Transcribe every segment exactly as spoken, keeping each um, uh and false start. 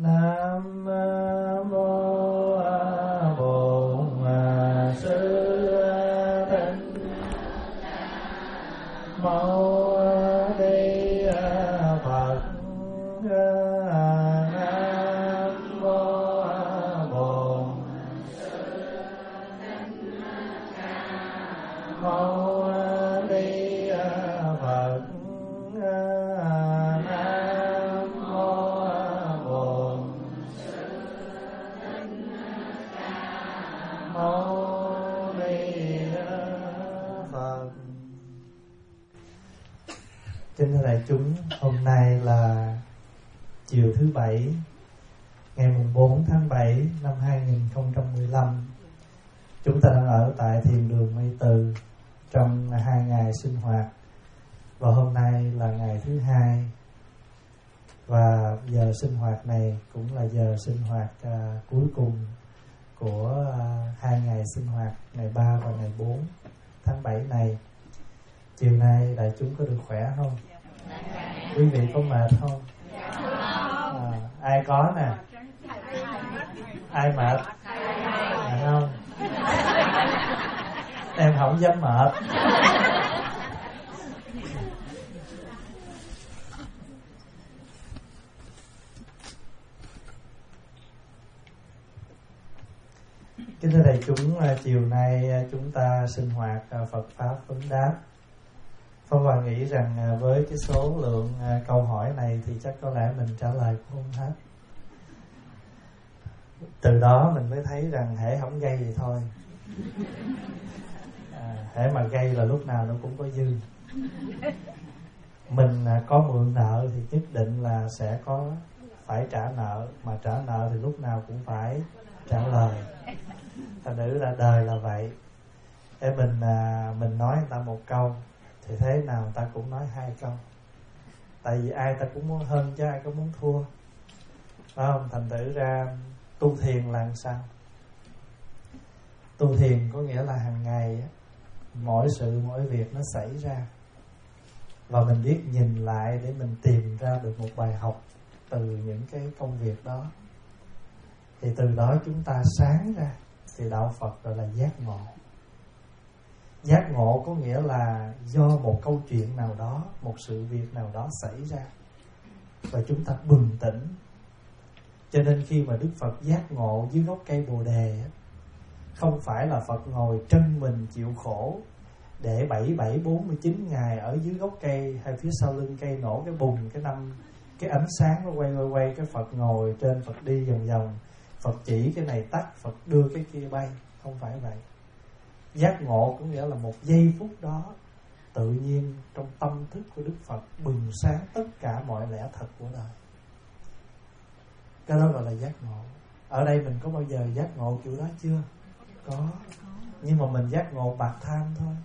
Nam mô Bổn Sư Thích Mâu Ni Phật. Nam mô Bổn Sư Thích Mâu Ni Phật. Kính thưa đại chúng, hôm nay là chiều thứ Bảy, ngày mùng bốn tháng bảy năm hai nghìn không trăm mười lăm. Chúng ta đang ở tại Thiền đường Mây Từ trong hai ngày sinh hoạt. Và hôm nay là ngày thứ hai. Và giờ sinh hoạt này cũng là giờ sinh hoạt à, cuối cùng của à, hai ngày sinh hoạt, ngày ba và ngày bốn tháng bảy này. Chiều nay đại chúng có được khỏe không? Quý vị có mệt không? À, ai có nè? Ai mệt? Mệt không? Em không dám mệt. Kính thưa đại chúng, chiều nay chúng ta sinh hoạt Phật Pháp vấn đáp. Phong Hòa nghĩ rằng với cái số lượng câu hỏi này thì chắc có lẽ mình trả lời cũng không hết. Từ đó mình mới thấy rằng hễ không gây thì thôi, à, hễ mà gây là lúc nào nó cũng có dư. Mình có mượn nợ thì nhất định là sẽ có phải trả nợ, mà trả nợ thì lúc nào cũng phải trả lời. Thành nữ ra đời là vậy. Để mình à, mình nói người ta một câu thì thế nào người ta cũng nói hai câu. Tại vì ai ta cũng muốn hơn chứ ai có muốn thua, phải không? Thành thử ra tu thiền là làm sao? Tu thiền có nghĩa là hàng ngày mỗi sự mỗi việc nó xảy ra, và mình biết nhìn lại để mình tìm ra được một bài học từ những cái công việc đó. Thì từ đó chúng ta sáng ra. Thì đạo Phật gọi là giác ngộ. Giác ngộ có nghĩa là do một câu chuyện nào đó, một sự việc nào đó xảy ra và chúng ta bừng tỉnh. Cho nên khi mà Đức Phật giác ngộ dưới gốc cây Bồ Đề, không phải là Phật ngồi trân mình chịu khổ để bảy bảy bốn mươi chín ngày ở dưới gốc cây hay phía sau lưng cây nổ cái bùng, cái năm cái ánh sáng nó quay quay quay, cái Phật ngồi trên, Phật đi vòng vòng, Phật chỉ cái này tắt, Phật đưa cái kia bay. Không phải vậy. Giác ngộ có nghĩa là một giây phút đó tự nhiên trong tâm thức của Đức Phật bừng sáng tất cả mọi lẽ thật của đời. Cái đó gọi là giác ngộ. Ở đây mình có bao giờ giác ngộ kiểu đó chưa? Có. Nhưng mà mình giác ngộ bạc tham thôi.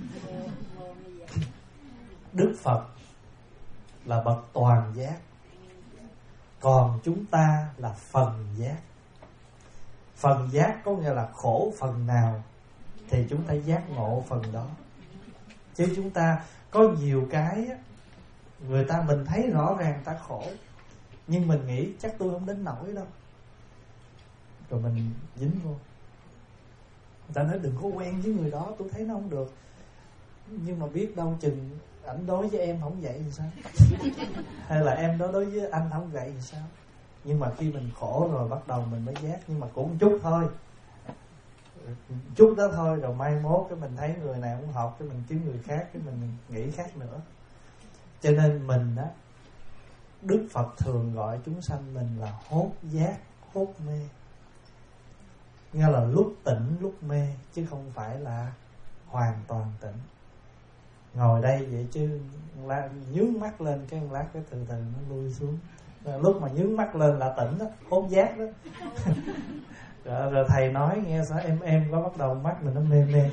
Đức Phật là bậc toàn giác, còn chúng ta là phần giác. Phần giác có nghĩa là khổ phần nào thì chúng ta giác ngộ phần đó. Chứ chúng ta có nhiều cái người ta mình thấy rõ ràng ta khổ, nhưng mình nghĩ chắc tôi không đến nỗi đâu, rồi mình dính vô. Người ta nói đừng có quen với người đó, tôi thấy nó không được. Nhưng mà biết đâu chừng ảnh đối với em không vậy thì sao? Hay là em đó đối với anh không vậy thì sao? Nhưng mà khi mình khổ rồi bắt đầu mình mới giác. Nhưng mà cũng chút thôi, chút đó thôi, rồi mai mốt cái mình thấy người này không hợp, cái mình kiếm người khác, cái mình nghĩ khác nữa. Cho nên mình á, Đức Phật thường gọi chúng sanh mình là hốt giác, hốt mê. Nghe là lúc tỉnh lúc mê, chứ không phải là hoàn toàn tỉnh. Ngồi đây vậy chứ nhướng mắt lên cái lát cái từ từ nó lui xuống. Lúc mà nhướng mắt lên là tỉnh đó, hốt giác đó. Rồi, rồi thầy nói nghe sao em em có bắt đầu mắt mình nó mê mê.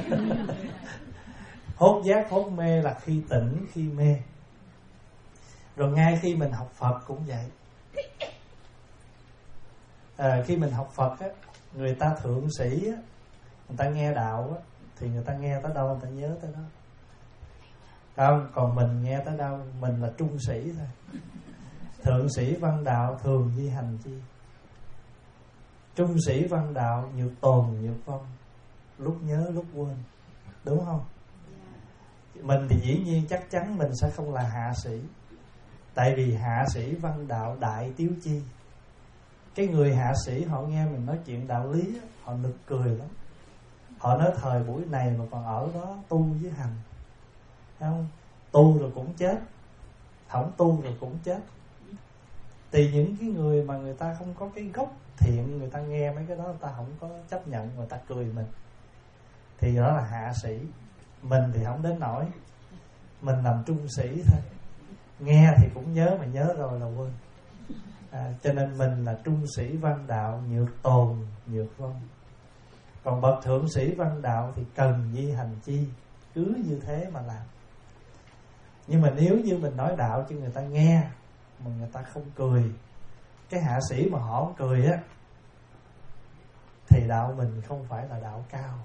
Hốt giác hốt mê là khi tỉnh khi mê. Rồi ngay khi mình học Phật cũng vậy. À, khi mình học Phật á, người ta thượng sĩ á, người ta nghe đạo á, thì người ta nghe tới đâu người ta nhớ tới đó. Không, còn mình nghe tới đâu mình là trung sĩ thôi. Thượng sĩ văn đạo thường di hành chi, trung sĩ văn đạo nhược tồn nhược vong, lúc nhớ lúc quên. Đúng không? Mình thì dĩ nhiên chắc chắn mình sẽ không là hạ sĩ. Tại vì hạ sĩ văn đạo đại tiếu chi. Cái người hạ sĩ họ nghe mình nói chuyện đạo lý, họ nực cười lắm. Họ nói thời buổi này mà còn ở đó tu với hành, thấy không? Tu rồi cũng chết, không tu rồi cũng chết. Thì những cái người mà người ta không có cái gốc thiện, người ta nghe mấy cái đó người ta không có chấp nhận, người ta cười mình, thì đó là hạ sĩ. Mình thì không đến nỗi, mình làm trung sĩ thôi. Nghe thì cũng nhớ, mà nhớ rồi là quên. à, Cho nên mình là trung sĩ văn đạo nhược tồn nhược vong. Còn bậc thượng sĩ văn đạo thì cần di hành chi, cứ như thế mà làm. Nhưng mà nếu như mình nói đạo cho người ta nghe mà người ta không cười, cái hạ sĩ mà họ không cười á, thì đạo mình không phải là đạo cao.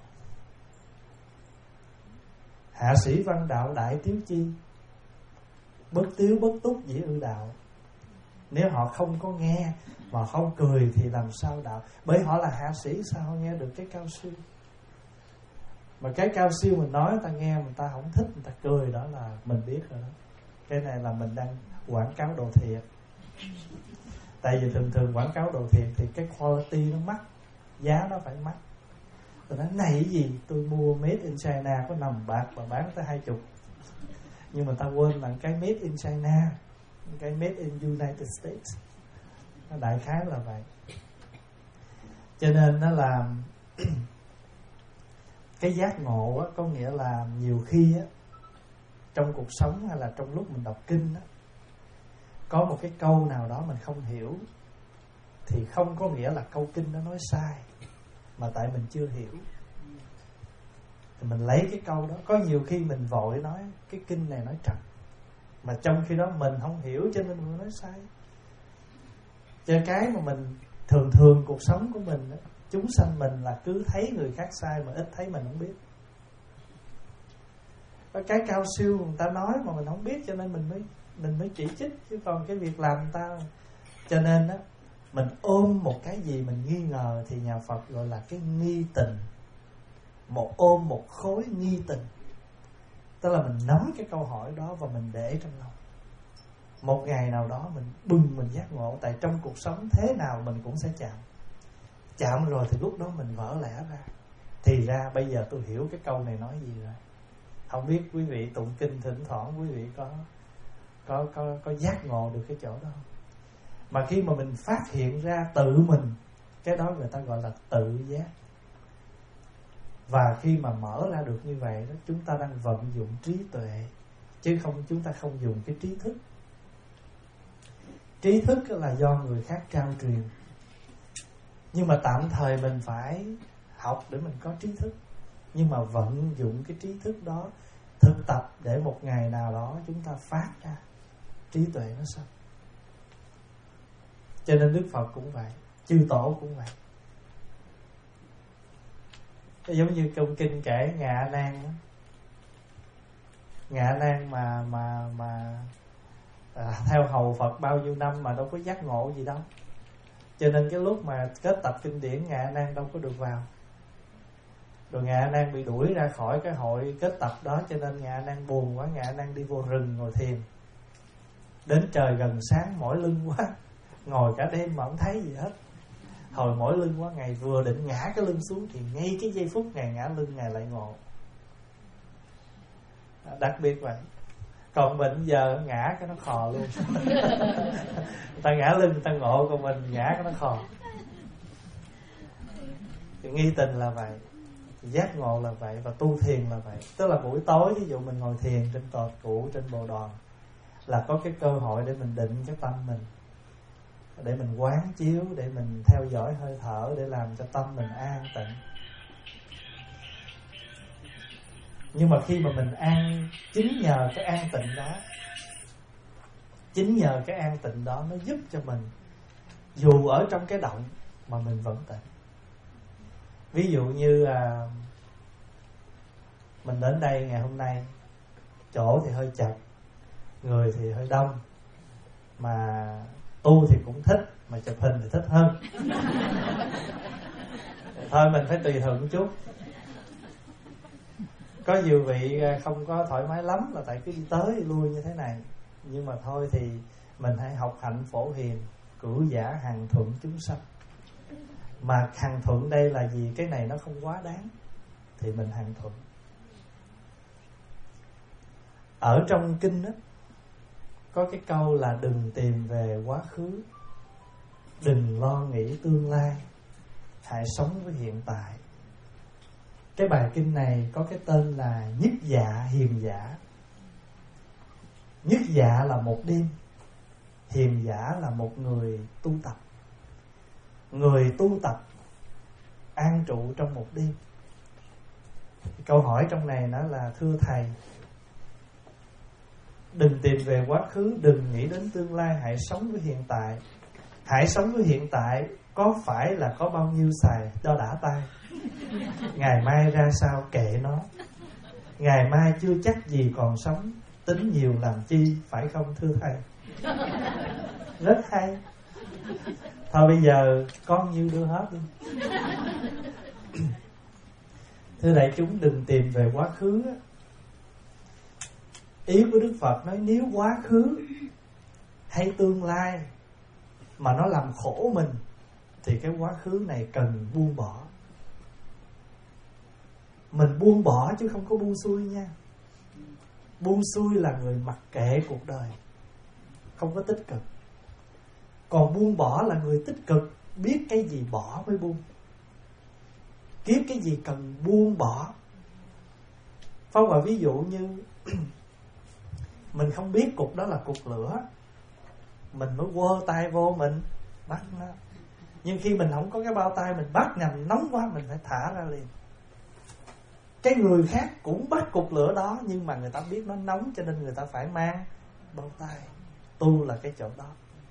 Hạ sĩ văn đạo đại tiếu chi, bất tiếu bất túc dĩ ư đạo. Nếu họ không có nghe mà không cười thì làm sao đạo? Bởi họ là hạ sĩ, sao họ nghe được cái cao siêu? Mà cái cao siêu mình nói người ta nghe, người ta không thích, người ta cười, đó là mình biết rồi đó. Cái này là mình đang quảng cáo đồ thiệt. Tại vì thường thường quảng cáo đồ thiệt thì cái quality nó mắc, giá nó phải mắc. Tôi nói này cái gì, tôi mua made in China có nằm bạc mà bán tới hai chục. Nhưng mà ta quên là cái made in China, cái made in United States. Nó đại khái là vậy. Cho nên nó là cái giác ngộ á, có nghĩa là nhiều khi á, trong cuộc sống hay là trong lúc mình đọc kinh á, có một cái câu nào đó mình không hiểu, thì không có nghĩa là câu kinh nó nói sai, mà tại mình chưa hiểu. Thì mình lấy cái câu đó. Có nhiều khi mình vội nói cái kinh này nói trật, mà trong khi đó mình không hiểu cho nên mình nói sai. Cho cái mà mình thường thường cuộc sống của mình đó, chúng sanh mình là cứ thấy người khác sai mà ít thấy mình không biết. Có cái cao siêu người ta nói mà mình không biết, cho nên mình mới mình mới chỉ trích. Chứ còn cái việc làm người ta, cho nên đó, mình ôm một cái gì mình nghi ngờ thì nhà Phật gọi là cái nghi tình. Một ôm một khối nghi tình, tức là mình nắm cái câu hỏi đó và mình để trong lòng. Một ngày nào đó mình bừng mình giác ngộ. Tại trong cuộc sống thế nào mình cũng sẽ chạm. Chạm rồi thì lúc đó mình vỡ lẽ ra. Thì ra bây giờ tôi hiểu cái câu này nói gì rồi. Không biết quý vị tụng kinh thỉnh thoảng quý vị có có có có giác ngộ được cái chỗ đó không? Mà khi mà mình phát hiện ra tự mình, cái đó người ta gọi là tự giác. Và khi mà mở ra được như vậy đó, chúng ta đang vận dụng trí tuệ, chứ không chúng ta không dùng cái trí thức. Trí thức là do người khác trao truyền, nhưng mà tạm thời mình phải học để mình có trí thức. Nhưng mà vận dụng cái trí thức đó, thực tập để một ngày nào đó chúng ta phát ra trí tuệ nó sâu. Cho nên Đức Phật cũng vậy, chư tổ cũng vậy. Giống như trong kinh kể Ngạ A Nan đó. Ngạ A Nan mà mà mà à, theo hầu Phật bao nhiêu năm mà đâu có giác ngộ gì đâu. Cho nên cái lúc mà kết tập kinh điển, Ngạ A Nan đâu có được vào. Rồi Ngạ A Nan bị đuổi ra khỏi cái hội kết tập đó, cho nên Ngạ A Nan buồn quá, Ngạ A Nan đi vô rừng ngồi thiền. Đến trời gần sáng mỏi lưng quá, ngồi cả đêm mà không thấy gì hết. Hồi mỏi lưng quá, Ngài vừa định ngã cái lưng xuống thì ngay cái giây phút Ngài ngã lưng, Ngài lại ngộ. Đặc biệt vậy. Còn mình giờ ngã cái nó khò luôn. Người ta ngã lưng người ta ngộ, còn mình ngã cái nó khò. Thì nghi tình là vậy, giác ngộ là vậy, và tu thiền là vậy. Tức là buổi tối ví dụ mình ngồi thiền trên cột cũ, trên bồ đoàn, là có cái cơ hội để mình định cái tâm mình, để mình quán chiếu, để mình theo dõi hơi thở, để làm cho tâm mình an tịnh. Nhưng mà khi mà mình an, chính nhờ cái an tịnh đó, chính nhờ cái an tịnh đó nó giúp cho mình dù ở trong cái động mà mình vẫn tịnh. Ví dụ như à, mình đến đây ngày hôm nay, chỗ thì hơi chật, người thì hơi đông, Mà tu thì cũng thích, mà chụp hình thì thích hơn. Thôi mình phải tùy hưởng chút. Có nhiều vị không có thoải mái lắm là tại cứ đi tới đi lui như thế này. Nhưng mà thôi thì mình hãy học hạnh phổ hiền, cửu giả hằng thuận chúng sanh. Mà hằng thuận đây là gì? Cái này nó không quá đáng thì mình hằng thuận. Ở trong kinh đó, có cái câu là đừng tìm về quá khứ, đừng lo nghĩ tương lai, hãy sống với hiện tại. Cái bài kinh này có cái tên là Nhất Dạ Hiền Giả. Nhất Dạ là một đêm, hiền giả là một người tu tập. Người tu tập an trụ trong một đêm. Câu hỏi trong này nó là: thưa Thầy, đừng tìm về quá khứ, đừng nghĩ đến tương lai, hãy sống với hiện tại. Hãy sống với hiện tại có phải là có bao nhiêu xài cho đã tay? Ngày mai ra sao kệ nó. Ngày mai chưa chắc gì còn sống, tính nhiều làm chi, phải không thưa Thầy? Rất hay. Thôi bây giờ con nhiêu đưa hết đi. Thưa đại chúng, đừng tìm về quá khứ. Ý của Đức Phật nói nếu quá khứ hay tương lai mà nó làm khổ mình thì cái quá khứ này cần buông bỏ. Mình buông bỏ chứ không có buông xuôi nha. Buông xuôi là người mặc kệ cuộc đời, không có tích cực. Còn buông bỏ là người tích cực, biết cái gì bỏ mới buông. Kiếp cái gì cần buông bỏ. Pháp Hòa ví dụ như mình không biết cục đó là cục lửa, mình mới quơ tay vô mình bắt nó. Nhưng khi mình không có cái bao tay, mình bắt nhầm nóng quá, mình phải thả ra liền. Cái người khác cũng bắt cục lửa đó, nhưng mà người ta biết nó nóng cho nên người ta phải mang bao tay. Tu là cái chỗ đó.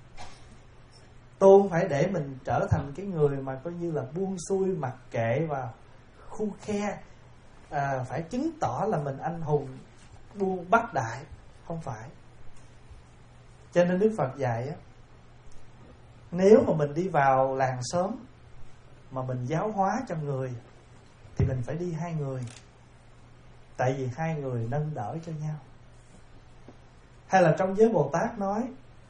Tu không phải để mình trở thành cái người mà coi như là buông xuôi, mặc kệ và khu khe, à, phải chứng tỏ là mình anh hùng buông bác đại. Không phải. Cho nên Đức Phật dạy á, nếu mà mình đi vào làng xóm mà mình giáo hóa cho người thì mình phải đi hai người. Tại vì hai người nâng đỡ cho nhau. Hay là trong giới Bồ Tát nói,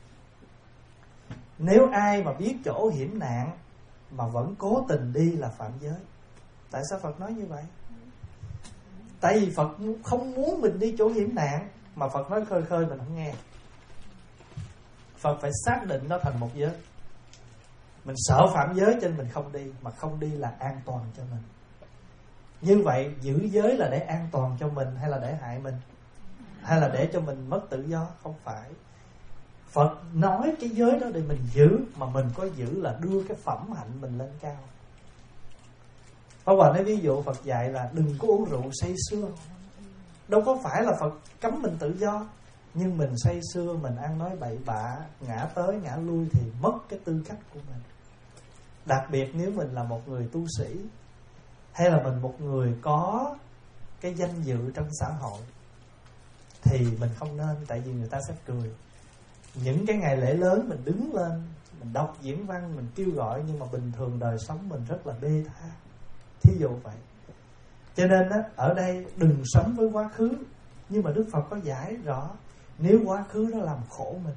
nếu ai mà biết chỗ hiểm nạn mà vẫn cố tình đi là phạm giới. Tại sao Phật nói như vậy? Tại vì Phật không muốn mình đi chỗ hiểm nạn, mà Phật nói khơi khơi mình không nghe. Phật phải xác định nó thành một giới. Mình sợ phạm giới cho nên mình không đi. Mà không đi là an toàn cho mình. Như vậy giữ giới là để an toàn cho mình hay là để hại mình? Hay là để cho mình mất tự do? Không phải. Phật nói cái giới đó để mình giữ, mà mình có giữ là đưa cái phẩm hạnh mình lên cao. Pháp Hòa nói ví dụ Phật dạy là đừng có uống rượu say sưa. Đâu có phải là Phật cấm mình tự do, nhưng mình say sưa, mình ăn nói bậy bạ, ngã tới ngã lui thì mất cái tư cách của mình. Đặc biệt nếu mình là một người tu sĩ, hay là mình một người có cái danh dự trong xã hội, thì mình không nên. Tại vì người ta sẽ cười. Những cái ngày lễ lớn mình đứng lên, mình đọc diễn văn, mình kêu gọi, nhưng mà bình thường đời sống mình rất là bê tha. Thí dụ vậy. Cho nên á, ở đây đừng sống với quá khứ. Nhưng mà Đức Phật có giải rõ, nếu quá khứ nó làm khổ mình.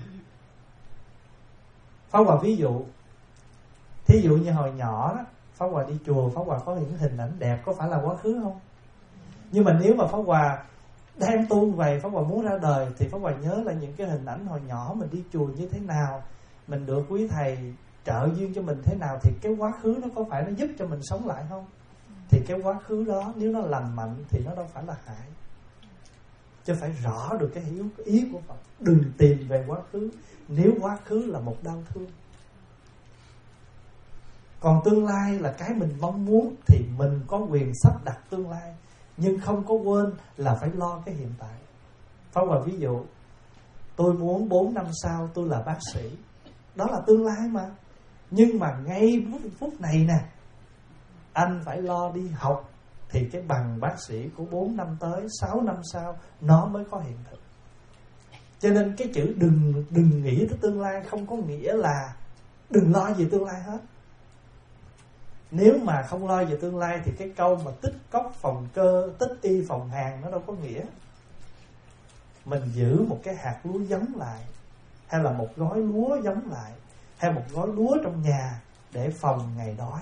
Pháp Hòa ví dụ, thí dụ như hồi nhỏ đó, Pháp Hòa đi chùa, Pháp Hòa có những hình ảnh đẹp, có phải là quá khứ không? Nhưng mà nếu mà Pháp Hòa đang tu vậy, Pháp Hòa muốn ra đời, thì Pháp Hòa nhớ lại những cái hình ảnh hồi nhỏ mình đi chùa như thế nào, mình được quý thầy trợ duyên cho mình thế nào, thì cái quá khứ nó có phải nó giúp cho mình sống lại không? Thì cái quá khứ đó nếu nó lành mạnh thì nó đâu phải là hại. Chứ phải rõ được cái hiểu ý của Phật. Đừng tìm về quá khứ, nếu quá khứ là một đau thương. Còn tương lai là cái mình mong muốn, thì mình có quyền sắp đặt tương lai, nhưng không có quên là phải lo cái hiện tại. Pháp Hòa ví dụ, tôi muốn bốn năm sau tôi là bác sĩ. Đó là tương lai mà. Nhưng mà ngay phút, phút này nè, anh phải lo đi học, thì cái bằng bác sĩ của bốn năm tới, sáu năm sau nó mới có hiện thực. Cho nên cái chữ đừng đừng nghĩ tới tương lai không có nghĩa là đừng lo về tương lai hết. Nếu mà không lo về tương lai thì cái câu mà tích cốc phòng cơ, tích y phòng hàng nó đâu có nghĩa. Mình giữ một cái hạt lúa giống lại, hay là một gói lúa giống lại, hay một gói lúa trong nhà để phòng ngày đói.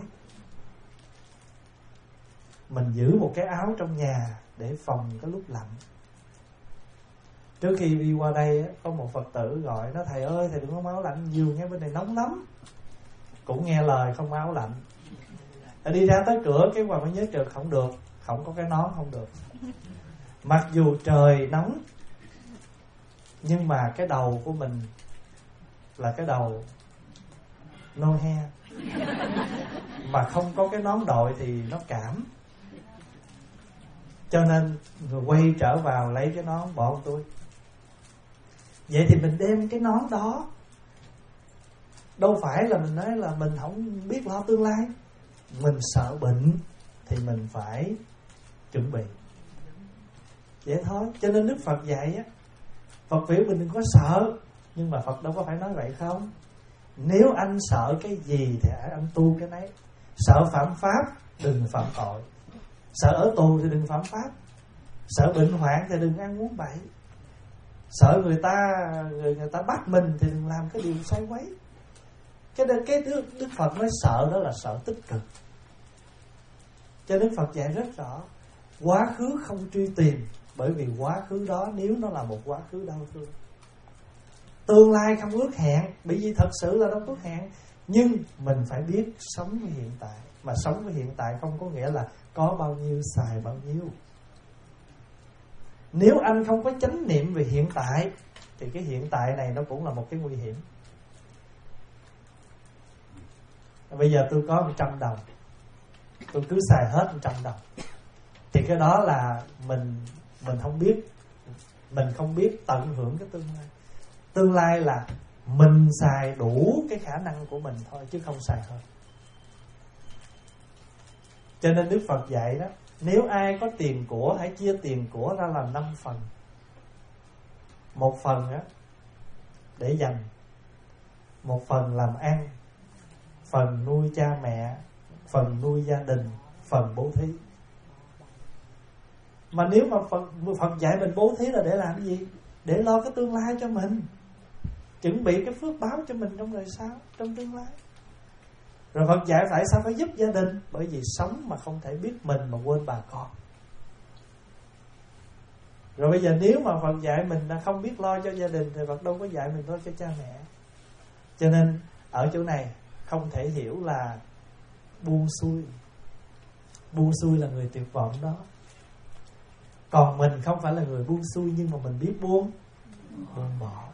Mình giữ một cái áo trong nhà để phòng cái lúc lạnh. Trước khi đi qua đây có một Phật tử gọi nó: thầy ơi, thầy đừng có áo lạnh nhiều nghe, bên này nóng lắm. Cũng nghe lời không áo lạnh. Đi ra tới cửa cái Hoàng mới nhớ trực không được, không có cái nón không được. Mặc dù trời nóng, nhưng mà cái đầu của mình là cái đầu no hair, mà không có cái nón đội thì nó cảm. Cho nên rồi quay trở vào lấy cái nón bỏ tôi. Vậy thì mình đem cái nón đó, đâu phải là mình nói là mình không biết lo tương lai. Mình sợ bệnh thì mình phải chuẩn bị, vậy thôi. Cho nên Đức Phật dạy á, Phật biểu mình đừng có sợ, nhưng mà Phật đâu có phải nói vậy không. Nếu anh sợ cái gì thì anh tu cái đấy. Sợ phạm pháp đừng phạm tội, sợ ở tù thì đừng phạm pháp, sợ bệnh hoạn thì đừng ăn uống bậy, sợ người ta người, người ta bắt mình thì đừng làm cái điều sai quấy. Cái đó, cái Đức, Đức Phật nói sợ đó là sợ tích cực. Cho Đức Phật dạy rất rõ, quá khứ không truy tìm, bởi vì quá khứ đó nếu nó là một quá khứ đau thương. Tương lai không ước hẹn, bởi vì thật sự là đâu ước hẹn. Nhưng mình phải biết sống với hiện tại. Mà sống với hiện tại không có nghĩa là có bao nhiêu xài bao nhiêu. Nếu anh không có chánh niệm về hiện tại thì cái hiện tại này nó cũng là một cái nguy hiểm. Bây giờ tôi có một trăm đồng, tôi cứ xài hết một trăm đồng, thì cái đó là mình mình không biết, mình không biết tận hưởng cái tương lai. Tương lai là mình xài đủ cái khả năng của mình thôi, chứ không xài hơn. Cho nên Đức Phật dạy đó, nếu ai có tiền của, hãy chia tiền của ra làm năm phần. Một phần á để dành, một phần làm ăn, phần nuôi cha mẹ, phần nuôi gia đình, phần bố thí. Mà nếu mà Phật, Phật dạy mình bố thí là để làm cái gì? Để lo cái tương lai cho mình, chuẩn bị cái phước báo cho mình trong đời sau, trong tương lai. Rồi Phật dạy tại sao phải giúp gia đình? Bởi vì sống mà không thể biết mình mà quên bà con. Rồi bây giờ nếu mà Phật dạy mình là không biết lo cho gia đình thì Phật đâu có dạy mình lo cho cha mẹ. Cho nên ở chỗ này không thể hiểu là buông xuôi. Buông xuôi là người tuyệt vọng đó. Còn mình không phải là người buông xuôi, nhưng mà mình biết buông buông bỏ.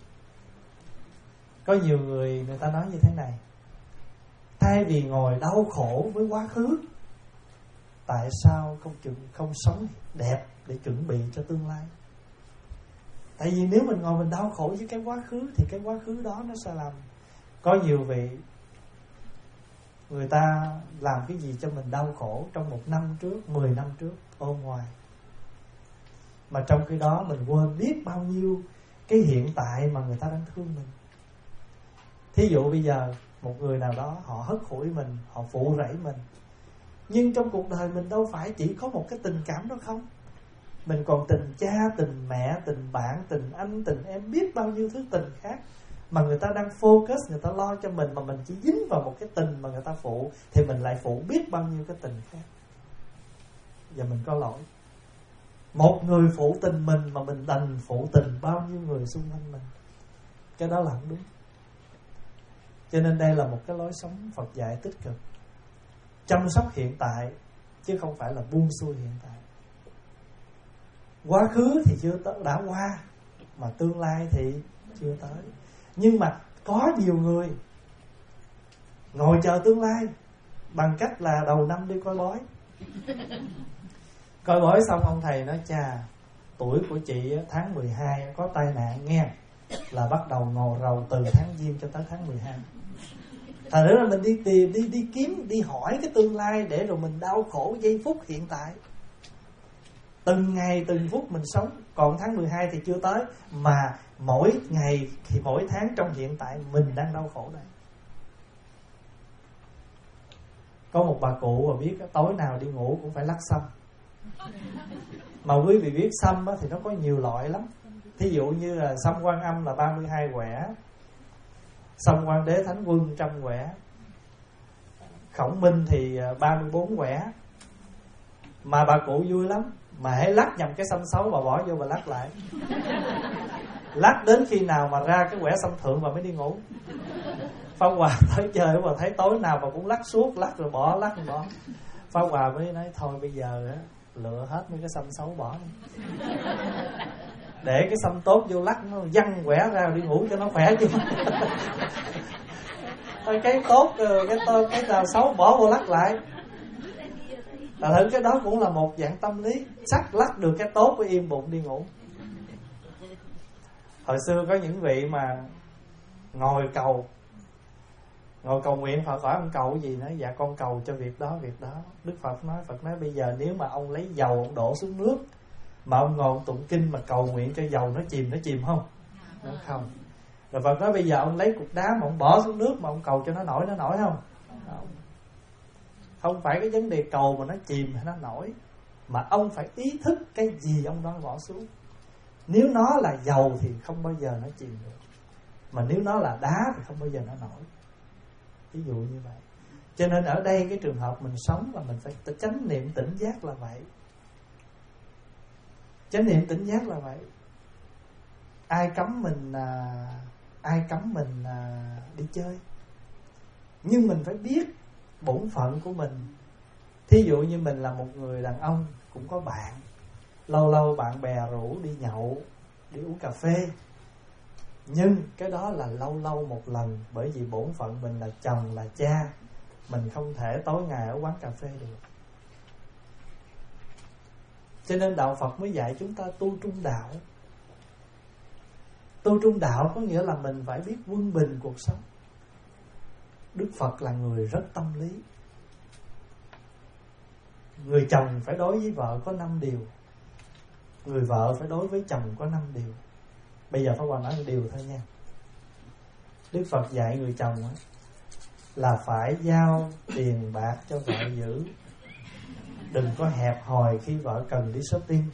Có nhiều người người ta nói như thế này: thay vì ngồi đau khổ với quá khứ, tại sao không chừng không sống đẹp để chuẩn bị cho tương lai? Tại vì nếu mình ngồi mình đau khổ với cái quá khứ thì cái quá khứ đó nó sẽ làm. Có nhiều vị người ta làm cái gì cho mình đau khổ trong một năm trước, mười năm trước, ôm ngoài. Mà trong khi đó mình quên biết bao nhiêu cái hiện tại mà người ta đang thương mình. Thí dụ bây giờ một người nào đó họ hất hủi mình, họ phụ rẫy mình, nhưng trong cuộc đời mình đâu phải chỉ có một cái tình cảm đó không. Mình còn tình cha, tình mẹ, tình bạn, tình anh, tình em, biết bao nhiêu thứ tình khác. Mà người ta đang focus, người ta lo cho mình, mà mình chỉ dính vào một cái tình mà người ta phụ, thì mình lại phụ biết bao nhiêu cái tình khác. Và mình có lỗi. Một người phụ tình mình mà mình đành phụ tình bao nhiêu người xung quanh mình, cái đó là không đúng. Cho nên đây là một cái lối sống Phật dạy tích cực, chăm sóc hiện tại, chứ không phải là buông xuôi hiện tại. Quá khứ thì chưa tới, đã qua, mà tương lai thì chưa tới. Nhưng mà có nhiều người ngồi chờ tương lai bằng cách là đầu năm đi coi bói. Coi bói xong ông thầy nói: chà, tuổi của chị tháng mười hai có tai nạn nghe, là bắt đầu ngồi rầu từ tháng Giêng cho tới tháng mười hai. Thật ra là mình đi tìm, đi đi kiếm, đi hỏi cái tương lai để rồi mình đau khổ giây phút hiện tại. Từng ngày từng phút mình sống. Còn tháng mười hai thì chưa tới, mà mỗi ngày thì mỗi tháng trong hiện tại mình đang đau khổ đây. Có một bà cụ mà biết tối nào đi ngủ cũng phải lắc sâm. Mà quý vị biết sâm thì nó có nhiều loại lắm. Thí dụ như là sâm Quan Âm là ba mươi hai quẻ, sâm Quan Đế Thánh Quân trăm quẻ, Khổng Minh thì ba mươi bốn quẻ. Mà bà cụ vui lắm, mà hãy lắc nhầm cái sâm xấu bà bỏ vô bà lắc lại. Lắc đến khi nào mà ra cái quẻ sâm thượng bà mới đi ngủ. Pháp Hòa tới chơi bà thấy tối nào bà cũng lắc suốt, lắc rồi bỏ, lắc rồi bỏ. Pháp Hòa mới nói thôi bây giờ á, lựa hết mấy cái sâm xấu bỏ đi, để cái sâm tốt vô lắc nó văng quẻ ra đi ngủ cho nó khỏe chứ. Cái tốt, cái tốt, cái nào xấu bỏ vô lắc lại. Là thử cái đó cũng là một dạng tâm lý. Sắc lắc được cái tốt với im bụng đi ngủ. Hồi xưa có những vị mà ngồi cầu, ngồi cầu nguyện Phật hỏi ông cầu cái gì, nói dạ con cầu cho việc đó việc đó. Đức Phật nói, Phật nói bây giờ nếu mà ông lấy dầu ông đổ xuống nước mà ông ngồi ông tụng kinh mà cầu nguyện cho dầu nó chìm, nó chìm không? Nó không. Rồi Phật nói bây giờ ông lấy cục đá mà ông bỏ xuống nước mà ông cầu cho nó nổi, nó nổi không? Không. Không phải cái vấn đề cầu mà nó chìm hay nó nổi, mà ông phải ý thức cái gì ông đó bỏ xuống. Nếu nó là dầu thì không bao giờ nó chìm được, mà nếu nó là đá thì không bao giờ nó nổi. Ví dụ như vậy. Cho nên ở đây cái trường hợp mình sống là mình phải chánh niệm tỉnh giác là vậy. Chánh niệm tỉnh giác là vậy. Ai cấm mình à, ai cấm mình à, đi chơi, nhưng mình phải biết bổn phận của mình. Thí dụ như mình là một người đàn ông, cũng có bạn, lâu lâu bạn bè rủ đi nhậu, đi uống cà phê, nhưng cái đó là lâu lâu một lần. Bởi vì bổn phận mình là chồng, là cha, mình không thể tối ngày ở quán cà phê được. Cho nên đạo Phật mới dạy chúng ta tu trung đạo. Tu trung đạo có nghĩa là mình phải biết quân bình cuộc sống. Đức Phật là người rất tâm lý. Người chồng phải đối với vợ có năm điều, người vợ phải đối với chồng có năm điều. Bây giờ Pháp Hòa nói một điều thôi nha. Đức Phật dạy người chồng là phải giao tiền bạc cho vợ giữ, đừng có hẹp hòi khi vợ cần đi shopping.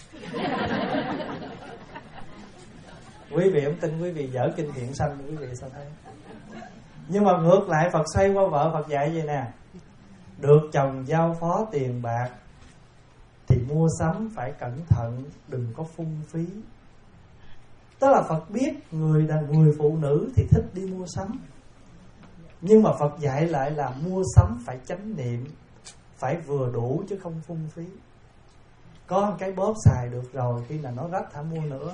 Quý vị không tin, quý vị dở kinh Thiện Sanh, quý vị sao thấy. Nhưng mà ngược lại Phật xoay qua vợ, Phật dạy vậy nè: được chồng giao phó tiền bạc thì mua sắm phải cẩn thận, đừng có phung phí. Tức là Phật biết người là người phụ nữ thì thích đi mua sắm, nhưng mà Phật dạy lại là mua sắm phải chánh niệm, phải vừa đủ chứ không phung phí. Có cái bóp xài được rồi, khi nào nó rách hả mua nữa.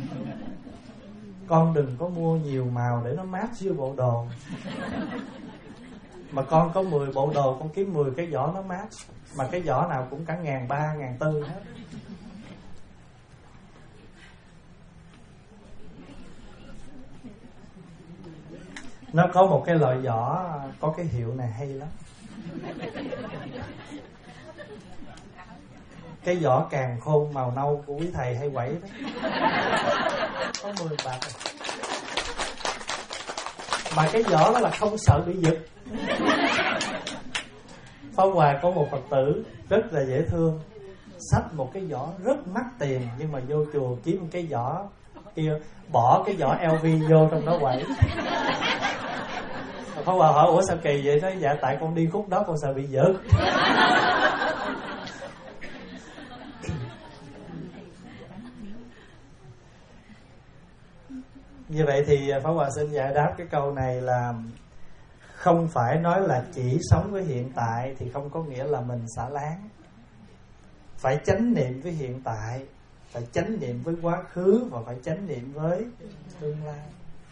Con đừng có mua nhiều màu để nó mát dưới bộ đồ. Mà con có mười bộ đồ, con kiếm mười cái giỏ nó mát, mà cái giỏ nào cũng cả ngàn ba, ngàn tư hết. Nó có một cái loại giỏ có cái hiệu này hay lắm. Cái giỏ càng khôn màu nâu của quý thầy hay quẩy đó, có mười bạc. Mà cái giỏ đó là không sợ bị giật. Pháp Hòa có một Phật tử rất là dễ thương, xách một cái giỏ rất mắc tiền, nhưng mà vô chùa kiếm một cái giỏ kia, bỏ cái giỏ lờ vê vô trong đó quẩy. Pháp Hòa hỏi ủa sao kỳ vậy? Nói dạ tại con đi khúc đó con sợ bị giật. Như vậy thì Pháp Hòa xin giải đáp cái câu này là không phải nói là chỉ sống với hiện tại thì không có nghĩa là mình xả láng. Phải chánh niệm với hiện tại, phải chánh niệm với quá khứ và phải chánh niệm với tương lai.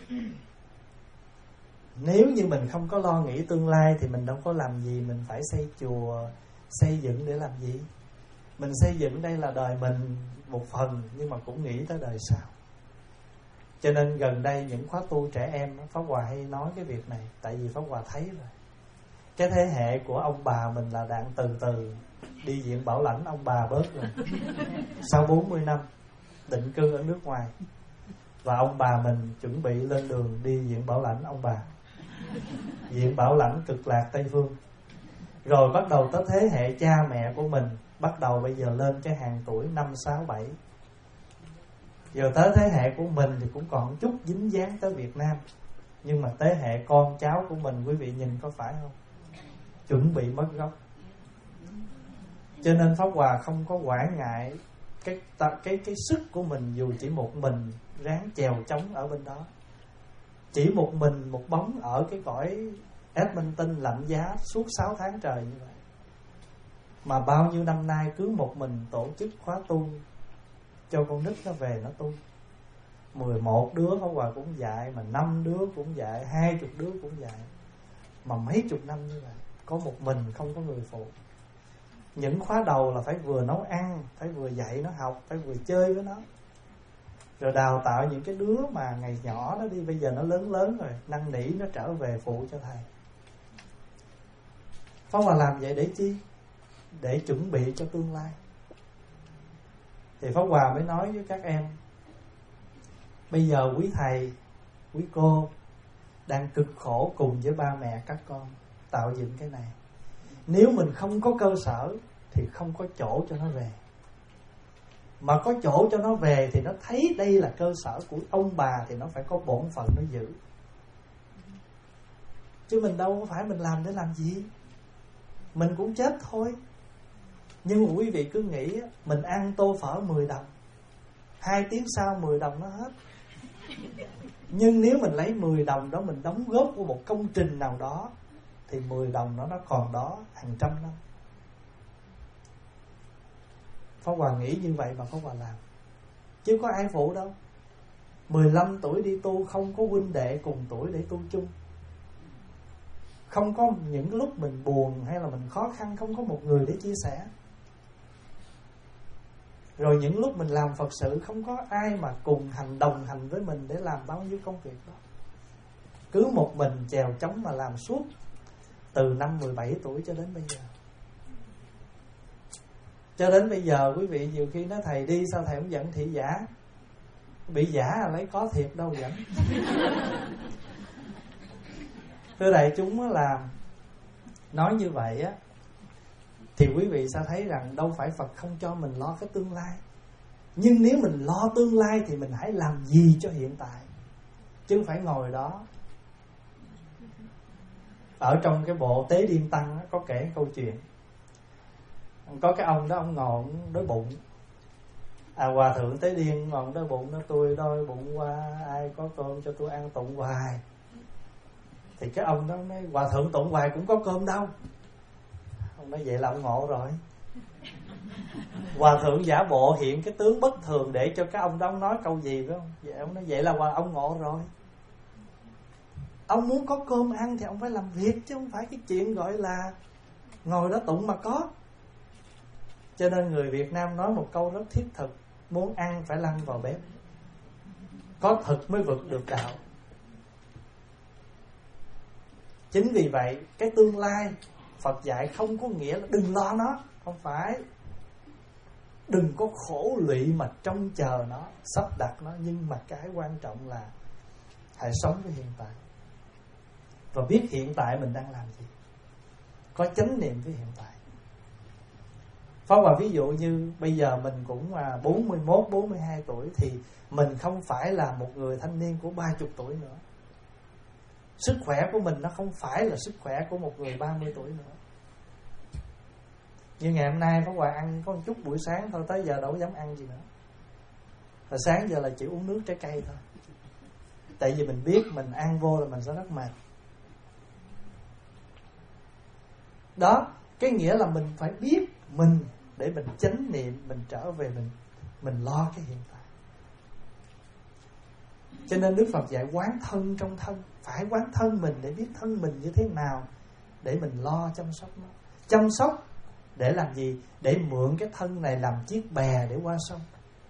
Nếu như mình không có lo nghĩ tương lai thì mình đâu có làm gì mình phải xây chùa, xây dựng để làm gì. Mình xây dựng đây là đời mình một phần, nhưng mà cũng nghĩ tới đời sau. Cho nên gần đây những khóa tu trẻ em, Pháp Hòa hay nói cái việc này. Tại vì Pháp Hòa thấy rồi, cái thế hệ của ông bà mình là đang từ từ đi viện bảo lãnh, ông bà bớt rồi. Sau bốn mươi năm định cư ở nước ngoài, Và ông bà mình chuẩn bị lên đường đi viện Bảo Lãnh ông bà. Viện Bảo Lãnh Cực Lạc Tây Phương. Rồi bắt đầu tới thế hệ cha mẹ của mình, bắt đầu bây giờ lên cái hàng tuổi năm, sáu, bảy. Giờ tới thế hệ của mình thì cũng còn chút dính dáng tới Việt Nam. Nhưng mà thế hệ con cháu của mình, quý vị nhìn có phải không? Chuẩn bị mất gốc. Cho nên Pháp Hòa không có quản ngại cái, cái, cái sức của mình, dù chỉ một mình ráng chèo chống ở bên đó. Chỉ một mình, một bóng ở cái cõi Edmonton lạnh giá suốt sáu tháng trời như vậy. Mà bao nhiêu năm nay cứ một mình tổ chức khóa tu cho con nít nó về nó tu. Mười một đứa Pháp Hòa cũng dạy, mà năm đứa cũng dạy, hai chục đứa cũng dạy. Mà mấy chục năm như vậy, có một mình không có người phụ. Những khóa đầu là phải vừa nấu ăn, phải vừa dạy nó học, phải vừa chơi với nó. Rồi đào tạo những cái đứa mà ngày nhỏ đó đi, bây giờ nó lớn lớn rồi, năn nỉ nó trở về phụ cho thầy. Pháp Hòa làm vậy để chi? Để chuẩn bị cho tương lai. Thì Pháp Hòa mới nói với các em, bây giờ quý thầy, quý cô đang cực khổ cùng với ba mẹ các con tạo dựng cái này. Nếu mình không có cơ sở thì không có chỗ cho nó về. Mà có chỗ cho nó về thì nó thấy đây là cơ sở của ông bà, thì nó phải có bổn phận nó giữ. Chứ mình đâu có phải mình làm để làm gì. Mình cũng chết thôi. Nhưng mà quý vị cứ nghĩ mình ăn tô phở mười đồng, hai tiếng sau mười đồng nó hết. Nhưng nếu mình lấy mười đồng đó mình đóng góp của một công trình nào đó, thì mười đồng đó nó còn đó hàng trăm năm. Pháp Hòa nghĩ như vậy mà Pháp Hòa làm. Chứ có ai phụ đâu. Mười lăm tuổi đi tu, không có huynh đệ cùng tuổi để tu chung. Không có những lúc mình buồn hay là mình khó khăn, không có một người để chia sẻ. Rồi những lúc mình làm Phật sự, không có ai mà cùng hành đồng hành với mình để làm bao nhiêu công việc đó. Cứ một mình chèo chống mà làm suốt từ năm mười bảy tuổi cho đến bây giờ. Cho đến bây giờ quý vị nhiều khi nói thầy đi sao thầy không dẫn thị giả. Bị giả là lấy có thiệt đâu dẫn. Thưa đại chúng là nói như vậy á, thì quý vị sẽ thấy rằng đâu phải Phật không cho mình lo cái tương lai. Nhưng nếu mình lo tương lai thì mình hãy làm gì cho hiện tại, chứ không phải ngồi đó. Ở trong cái bộ Tế Điên Tăng á, có kể câu chuyện. Có cái ông đó, ông ngồi ông đói bụng. À, Hòa Thượng Tế Điên ngồi đói bụng, nó tôi đói bụng qua, ai có cơm cho tôi ăn tụng hoài. Thì cái ông đó nói, Hòa Thượng tụng hoài cũng có cơm đâu. Ông nói vậy là ông ngộ rồi. Hòa Thượng giả bộ hiện cái tướng bất thường để cho cái ông đó nói câu gì phải không? Vậy ông nói vậy là hòa ông ngộ rồi. Ông muốn có cơm ăn thì ông phải làm việc, chứ không phải cái chuyện gọi là ngồi đó tụng mà có. Cho nên người Việt Nam nói một câu rất thiết thực: muốn ăn phải lăn vào bếp. Có thực mới vượt được đạo. Chính vì vậy cái tương lai Phật dạy không có nghĩa là đừng lo nó. Không phải. Đừng có khổ lụy mà trông chờ nó, sắp đặt nó. Nhưng mà cái quan trọng là hãy sống với hiện tại, và biết hiện tại mình đang làm gì, có chánh niệm với hiện tại. Pháp Hòa ví dụ như bây giờ mình cũng bốn mươi mốt, bốn mươi hai tuổi, thì mình không phải là một người thanh niên của ba mươi tuổi nữa. Sức khỏe của mình nó không phải là sức khỏe của một người ba mươi tuổi nữa. Như ngày hôm nay Pháp Hòa ăn có một chút buổi sáng thôi, tới giờ đâu có dám ăn gì nữa. Và sáng giờ là chỉ uống nước trái cây thôi. Tại vì mình biết mình ăn vô là mình sẽ rất mệt. Đó, cái nghĩa là mình phải biết mình để mình chánh niệm, mình trở về mình mình lo cái hiện tại. Cho nên Đức Phật dạy quán thân trong thân, phải quán thân mình để biết thân mình như thế nào để mình lo chăm sóc nó. Chăm sóc để làm gì? Để mượn cái thân này làm chiếc bè để qua sông.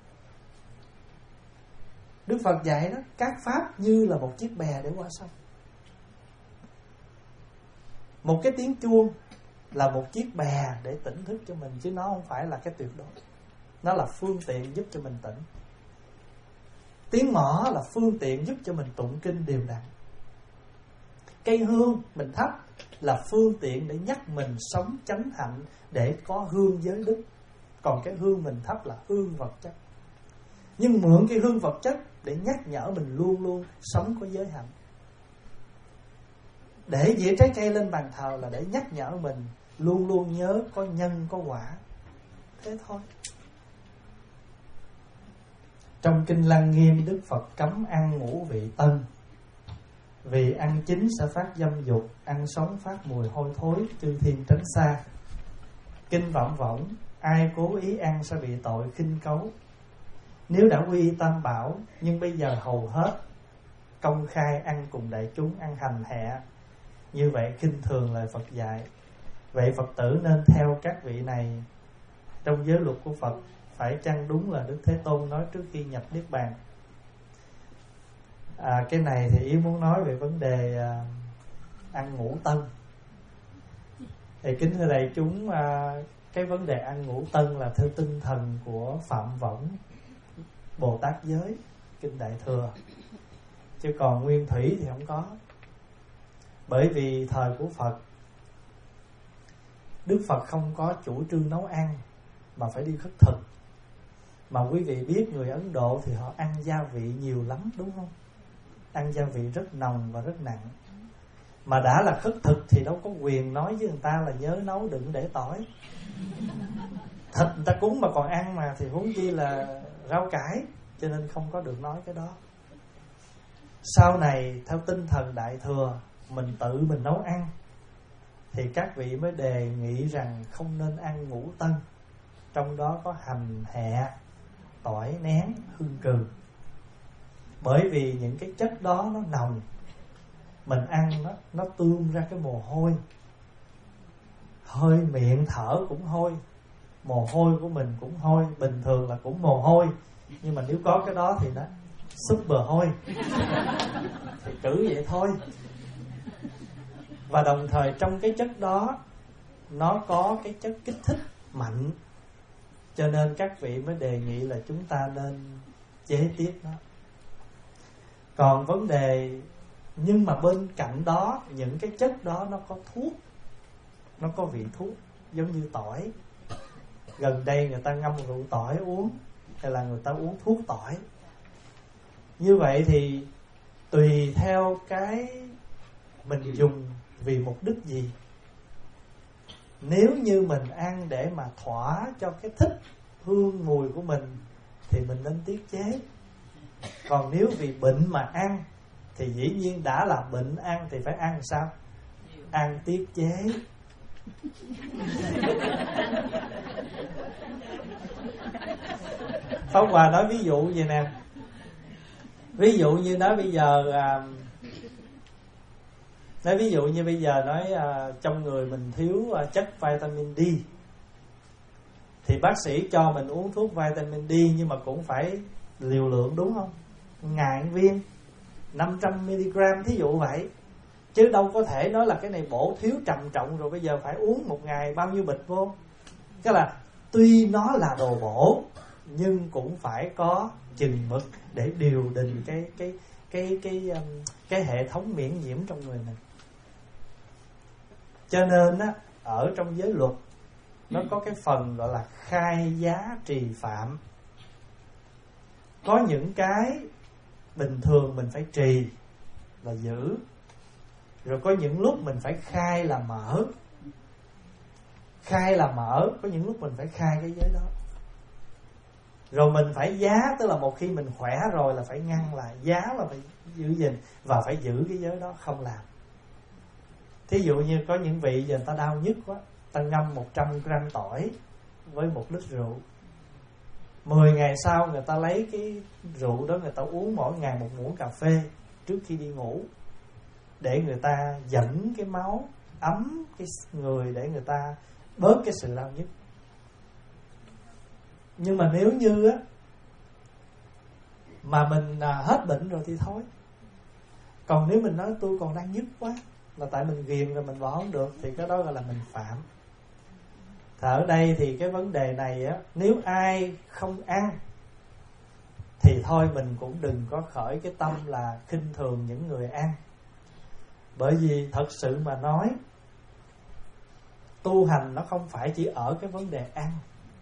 Đức Phật dạy đó, các pháp như là một chiếc bè để qua sông. Một cái tiếng chuông là một chiếc bè để tỉnh thức cho mình, chứ nó không phải là cái tuyệt đối. Nó là phương tiện giúp cho mình tỉnh. Tiếng mõ là phương tiện giúp cho mình tụng kinh đều đặn. Cây hương mình thắp là phương tiện để nhắc mình sống chánh hạnh, để có hương giới đức. Còn cái hương mình thắp là hương vật chất. Nhưng mượn cái hương vật chất để nhắc nhở mình luôn luôn sống có giới hạnh. Để dĩa trái cây lên bàn thờ là để nhắc nhở mình luôn luôn nhớ có nhân có quả. Thế thôi. Trong Kinh Lăng Nghiêm, Đức Phật cấm ăn ngũ vị tân, vì ăn chín sẽ phát dâm dục, ăn sống phát mùi hôi thối, chư thiên tránh xa. Kinh Vọng Võng, ai cố ý ăn sẽ bị tội khinh cấu. Nếu đã quy y Tam Bảo, nhưng bây giờ hầu hết công khai ăn cùng đại chúng, ăn hành hạ, như vậy khinh thường lời Phật dạy. Vậy Phật tử nên theo các vị này trong giới luật của Phật. Phải chăng đúng là Đức Thế Tôn nói trước khi nhập Niết Bàn? À, cái này thì Yến muốn nói về vấn đề à, ăn ngũ tân. Thì kính thưa đại chúng, à, cái vấn đề ăn ngũ tân là theo tinh thần của Phạm Võng Bồ Tát Giới, Kinh Đại Thừa. Chứ còn Nguyên Thủy thì không có. Bởi vì thời của Phật, Đức Phật không có chủ trương nấu ăn, mà phải đi khất thực. Mà quý vị biết người Ấn Độ thì họ ăn gia vị nhiều lắm, đúng không? Ăn gia vị rất nồng và rất nặng. Mà đã là khất thực thì đâu có quyền nói với người ta là nhớ nấu đừng để tỏi. Thịt người ta cúng mà còn ăn mà, thì huống chi là rau cải. Cho nên không có được nói cái đó. Sau này theo tinh thần Đại Thừa, mình tự mình nấu ăn, thì các vị mới đề nghị rằng không nên ăn ngũ tân. Trong đó có hành hẹ, tỏi, nén, hương cừ. Bởi vì những cái chất đó nó nồng, mình ăn nó, nó tuôn ra cái mồ hôi, hơi miệng thở cũng hôi, mồ hôi của mình cũng hôi. Bình thường là cũng mồ hôi, nhưng mà nếu có cái đó thì nó super hôi. Thì cứ vậy thôi. Và đồng thời trong cái chất đó nó có cái chất kích thích mạnh, cho nên các vị mới đề nghị là chúng ta nên chế tiết nó. Còn vấn đề, nhưng mà bên cạnh đó, những cái chất đó nó có thuốc, nó có vị thuốc, giống như tỏi. Gần đây người ta ngâm rượu tỏi uống, hay là người ta uống thuốc tỏi. Như vậy thì tùy theo cái mình dùng vì mục đích gì. Nếu như mình ăn để mà thỏa cho cái thích hương mùi của mình thì mình nên tiết chế. Còn nếu vì bệnh mà ăn thì dĩ nhiên đã là bệnh ăn thì phải ăn sao? Ăn tiết chế. Pháp Hòa nói ví dụ vậy nè. Ví dụ như nói bây giờ à, nói ví dụ như bây giờ nói à, trong người mình thiếu à, chất vitamin D, thì bác sĩ cho mình uống thuốc vitamin D, nhưng mà cũng phải liều lượng, đúng không? Ngàn viên, năm trăm mi-li-gam thí dụ vậy. Chứ đâu có thể nói là cái này bổ thiếu trầm trọng rồi bây giờ phải uống một ngày bao nhiêu bịch vô. Cái là tuy nó là đồ bổ nhưng cũng phải có chừng mực để điều đình cái cái cái cái cái, cái hệ thống miễn nhiễm trong người mình. Cho nên á, ở trong giới luật nó có cái phần gọi là khai giá trì phạm. Có những cái bình thường mình phải trì là giữ, rồi có những lúc mình phải khai là mở. Khai là mở, có những lúc mình phải khai cái giới đó. Rồi mình phải giá, tức là một khi mình khỏe rồi là phải ngăn lại. Giá là phải giữ gìn và phải giữ cái giới đó không làm. Thí dụ như có những vị giờ người ta đau nhức quá, ta ngâm một trăm gram tỏi với một lít rượu. Mười ngày sau người ta lấy cái rượu đó, người ta uống mỗi ngày một muỗng cà phê trước khi đi ngủ, để người ta dẫn cái máu ấm cái người, để người ta bớt cái sự đau nhức. Nhưng mà nếu như á mà mình à, hết bệnh rồi thì thôi. Còn nếu mình nói tôi còn đang nhức quá, là tại mình ghiền rồi mình bỏ không được, thì cái đó gọi là mình phạm. Thì ở đây thì cái vấn đề này á, nếu ai không ăn thì thôi mình cũng đừng có khởi cái tâm là khinh thường những người ăn. Bởi vì thật sự mà nói, tu hành nó không phải chỉ ở cái vấn đề ăn,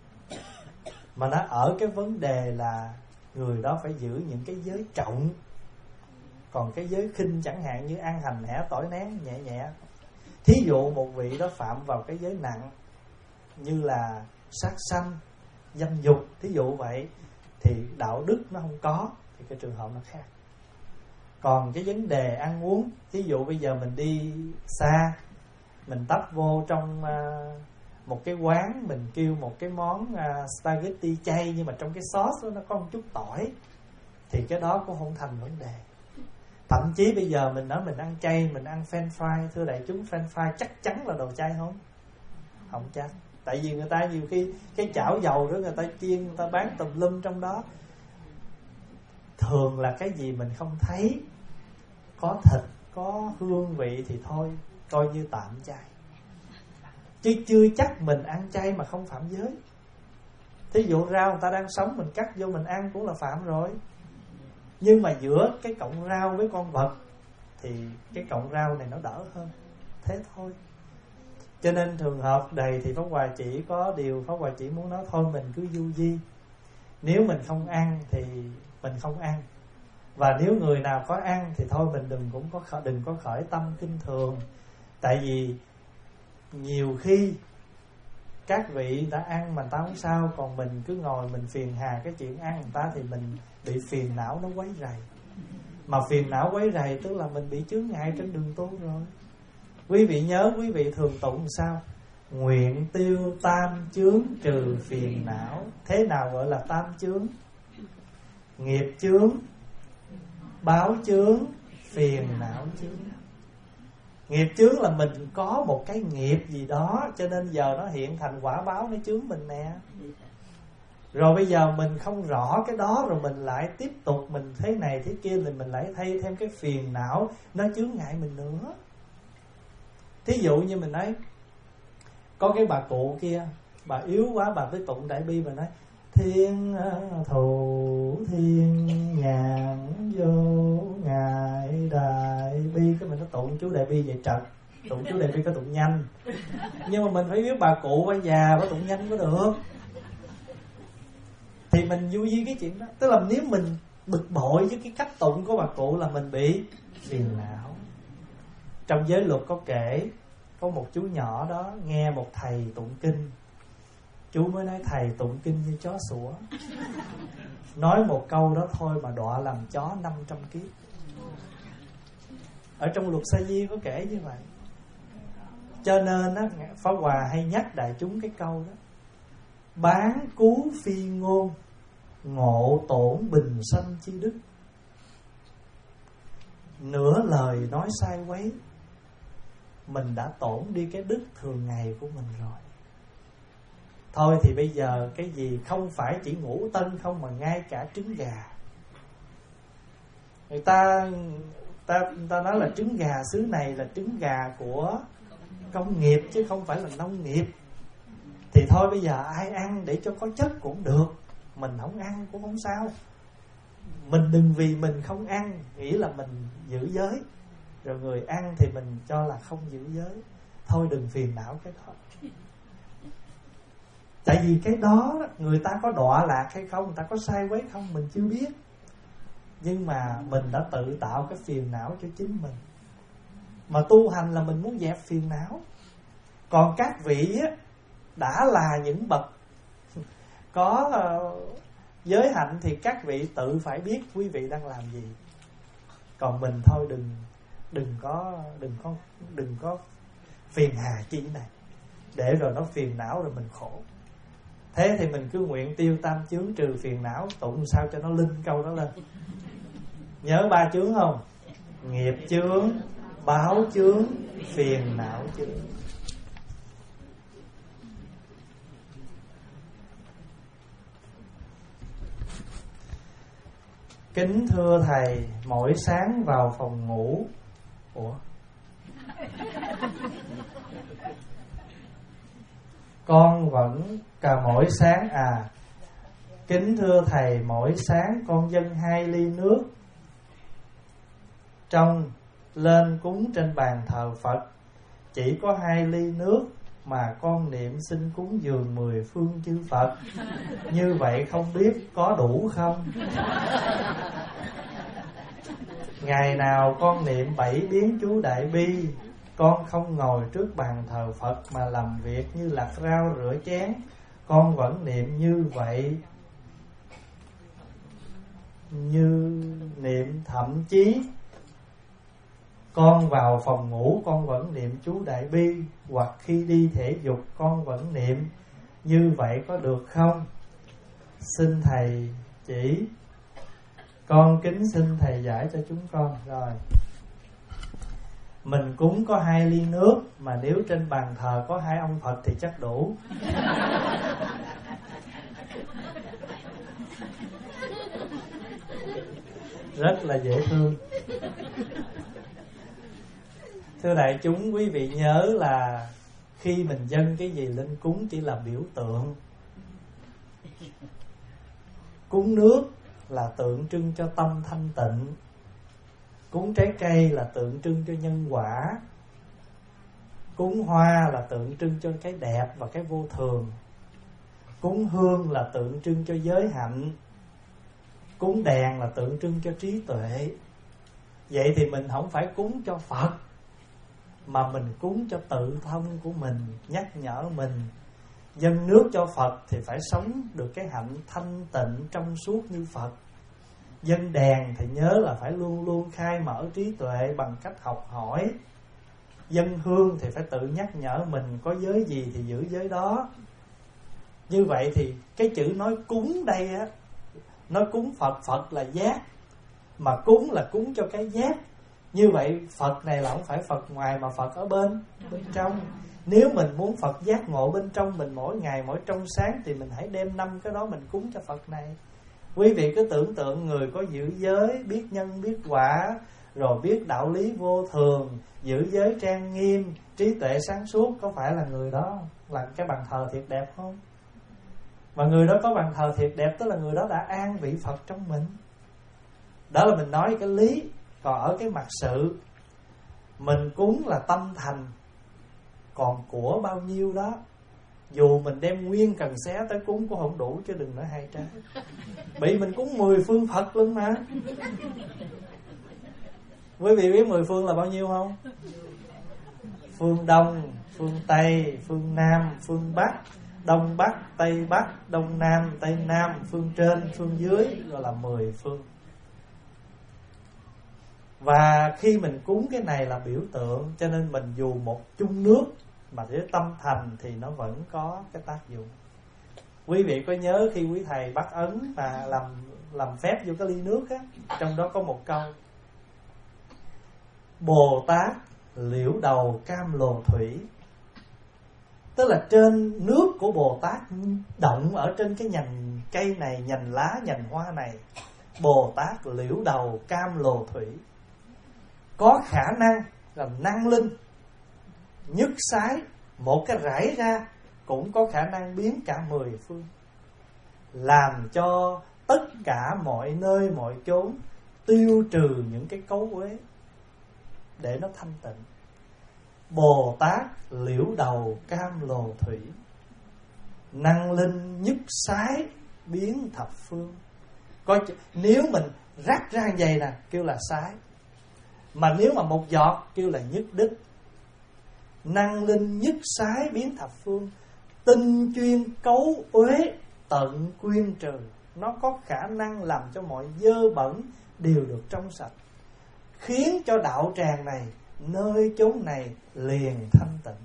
mà nó ở cái vấn đề là người đó phải giữ những cái giới trọng. Còn cái giới khinh chẳng hạn như ăn hành hẻ tỏi nén nhẹ nhẹ. Thí dụ một vị đó phạm vào cái giới nặng như là sát sanh, dâm dục, thí dụ vậy, thì đạo đức nó không có, thì cái trường hợp nó khác. Còn cái vấn đề ăn uống, thí dụ bây giờ mình đi xa, mình tấp vô trong uh, một cái quán, mình kêu một cái món uh, spaghetti chay, nhưng mà trong cái sauce đó nó có một chút tỏi, thì cái đó cũng không thành vấn đề. Thậm chí bây giờ mình nói mình ăn chay, mình ăn french fry, thưa đại chúng, french fry chắc chắn là đồ chay không? Không chắc. Tại vì người ta nhiều khi cái chảo dầu đó người ta chiên, người ta bán tùm lum trong đó. Thường là cái gì mình không thấy, có thịt, có hương vị thì thôi, coi như tạm chay. Chứ chưa chắc mình ăn chay mà không phạm giới. Thí dụ rau người ta đang sống, mình cắt vô mình ăn cũng là phạm rồi. Nhưng mà giữa cái cọng rau với con vật thì cái cọng rau này nó đỡ hơn. Thế thôi. Cho nên trường hợp này thì Pháp Hòa chỉ có điều Pháp Hòa chỉ muốn nói thôi mình cứ du di. Nếu mình không ăn thì mình không ăn. Và nếu người nào có ăn thì thôi mình đừng cũng có đừng có khởi tâm kinh thường. Tại vì nhiều khi các vị đã ăn mà ta không sao, còn mình cứ ngồi mình phiền hà cái chuyện ăn người ta thì mình bị phiền não nó quấy rầy. Mà phiền não quấy rầy tức là mình bị chướng ngại trên đường tu rồi. Quý vị nhớ, quý vị thường tụng sao? Nguyện tiêu tam chướng trừ phiền não. Thế nào gọi là tam chướng? Nghiệp chướng, báo chướng, phiền não chướng. Nghiệp chướng là mình có một cái nghiệp gì đó, cho nên giờ nó hiện thành quả báo nó chướng mình nè. Rồi bây giờ mình không rõ cái đó, rồi mình lại tiếp tục mình thế này thế kia, thì mình lại thay thêm cái phiền não nó chướng ngại mình nữa. Thí dụ như mình nói có cái bà cụ kia, bà yếu quá, bà với tụng đại bi, bà nói thiên thù thiên nhàn vô ngại đại bi. Cái mình nó tụng chú đại bi vậy trật, tụng chú đại bi có tụng nhanh, nhưng mà mình phải biết bà cụ bà già bà tụng nhanh có được. Thì mình vui với cái chuyện đó. Tức là nếu mình bực bội với cái cách tụng của bà cụ là mình bị phiền não. Trong giới luật có kể, có một chú nhỏ đó nghe một thầy tụng kinh. Chú mới nói thầy tụng kinh như chó sủa. Nói một câu đó thôi mà đọa làm chó năm trăm kiếp. Ở trong luật Sa Di có kể như vậy. Cho nên á, Pháp Hòa hay nhắc đại chúng cái câu đó: bán cú phi ngôn, ngộ tổn bình sanh chi đức. Nửa lời nói sai quấy, mình đã tổn đi cái đức thường ngày của mình rồi. Thôi thì bây giờ cái gì không phải chỉ ngũ tân không, mà ngay cả trứng gà. Người ta ta, ta nói là trứng gà xứ này là trứng gà của công nghiệp chứ không phải là nông nghiệp. Thì thôi bây giờ ai ăn để cho có chất cũng được, mình không ăn cũng không sao. Mình đừng vì mình không ăn nghĩ là mình giữ giới, rồi người ăn thì mình cho là không giữ giới. Thôi đừng phiền não cái đó. Tại vì cái đó người ta có đọa lạc hay không, người ta có sai quấy không mình chưa biết. Nhưng mà mình đã tự tạo cái phiền não cho chính mình. Mà tu hành là mình muốn dẹp phiền não. Còn các vị á, đã là những bậc có uh, giới hạnh thì các vị tự phải biết quý vị đang làm gì. Còn mình thôi đừng đừng có đừng có đừng có phiền hà chi này, để rồi nó phiền não rồi mình khổ. Thế thì mình cứ nguyện tiêu tam chướng trừ phiền não, tụng sao cho nó linh câu đó lên. Nhớ ba chướng không? Nghiệp chướng, báo chướng, phiền não chướng. Kính thưa thầy, mỗi sáng vào phòng ngủ. Ủa? Con vẫn cả mỗi sáng à Kính thưa Thầy, mỗi sáng con dâng hai ly nước trong lên cúng trên bàn thờ Phật. Chỉ có hai ly nước mà con niệm xin cúng dường mười phương chư Phật. Như vậy không biết có đủ không? Ngày nào con niệm bảy biến chú Đại Bi, con không ngồi trước bàn thờ Phật mà làm việc như lặt rau rửa chén. Con vẫn niệm như vậy, như niệm thậm chí con vào phòng ngủ con vẫn niệm chú Đại Bi, hoặc khi đi thể dục con vẫn niệm. Như vậy có được không? Xin Thầy chỉ. Con kính xin Thầy giải cho chúng con. Rồi, mình cúng có hai ly nước, mà nếu trên bàn thờ có hai ông Phật thì chắc đủ. Rất là dễ thương. Thưa đại chúng, quý vị nhớ là khi mình dâng cái gì lên cúng chỉ là biểu tượng. Cúng nước là tượng trưng cho tâm thanh tịnh. Cúng trái cây là tượng trưng cho nhân quả. Cúng hoa là tượng trưng cho cái đẹp và cái vô thường. Cúng hương là tượng trưng cho giới hạnh. Cúng đèn là tượng trưng cho trí tuệ. Vậy thì mình không phải cúng cho Phật, mà mình cúng cho tự thân của mình, nhắc nhở mình. Dâng nước cho Phật thì phải sống được cái hạnh thanh tịnh trong suốt như Phật. Dâng đèn thì nhớ là phải luôn luôn khai mở trí tuệ bằng cách học hỏi. Dâng hương thì phải tự nhắc nhở mình có giới gì thì giữ giới đó. Như vậy thì cái chữ nói cúng đây á, nói cúng Phật, Phật là giác, mà cúng là cúng cho cái giác. Như vậy Phật này là không phải Phật ngoài, mà Phật ở bên bên trong. Nếu mình muốn Phật giác ngộ bên trong mình mỗi ngày, mỗi trong sáng, thì mình hãy đem năm cái đó mình cúng cho Phật này. Quý vị cứ tưởng tượng người có giữ giới, biết nhân biết quả, rồi biết đạo lý vô thường, giữ giới trang nghiêm, trí tuệ sáng suốt, có phải là người đó là cái bàn thờ thiệt đẹp không? Mà người đó có bàn thờ thiệt đẹp, tức là người đó đã an vị Phật trong mình. Đó là mình nói cái lý. Còn ở cái mặt sự, mình cúng là tâm thành, còn của bao nhiêu đó, dù mình đem nguyên cần xé tới cúng cũng không đủ, chứ đừng nói hai trái. Bị mình cúng mười phương Phật luôn mà. Quý vị biết mười phương là bao nhiêu không? Phương Đông, phương Tây, phương Nam, phương Bắc, Đông Bắc, Tây Bắc, Đông Nam, Tây Nam, phương trên, phương dưới, gọi là mười phương. Và khi mình cúng cái này là biểu tượng, cho nên mình dù một chung nước mà để tâm thành thì nó vẫn có cái tác dụng. Quý vị có nhớ khi quý thầy bắt ấn và làm làm phép vô cái ly nước á, trong đó có một câu: Bồ Tát liễu đầu cam lồ thủy. Tức là trên nước của Bồ Tát động ở trên cái nhành cây này, nhành lá, nhành hoa này, Bồ Tát liễu đầu cam lồ thủy, có khả năng là năng linh, nhất sái, một cái rải ra cũng có khả năng biến cả mười phương, làm cho tất cả mọi nơi mọi chốn tiêu trừ những cái cấu uế để nó thanh tịnh. Bồ Tát liễu đầu cam lồ thủy, năng linh nhất sái biến thập phương. Coi, nếu mình rắc ra như vậy nè kêu là sái, mà nếu mà một giọt kêu là nhất đích. Năng linh nhất sái biến thập phương, tinh chuyên cấu uế tận quyên trừ. Nó có khả năng làm cho mọi dơ bẩn đều được trong sạch, khiến cho đạo tràng này, nơi chốn này liền thanh tịnh.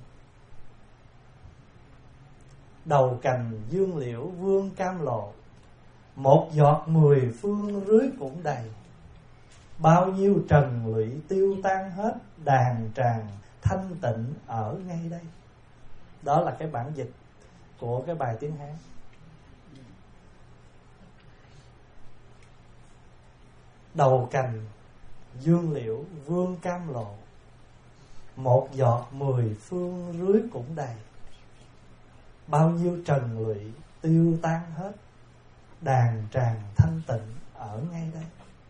Đầu cành dương liễu vương cam lộ, một giọt mười phương rưới cũng đầy. Bao nhiêu trần lụy tiêu tan hết, đàn tràng thanh tịnh ở ngay đây. Đó là cái bản dịch của cái bài tiếng Hán. Đầu cành dương liễu vương cam lộ, một giọt mười phương rưới cũng đầy. Bao nhiêu trần lụy tiêu tan hết, đàn tràng thanh tịnh ở ngay đây.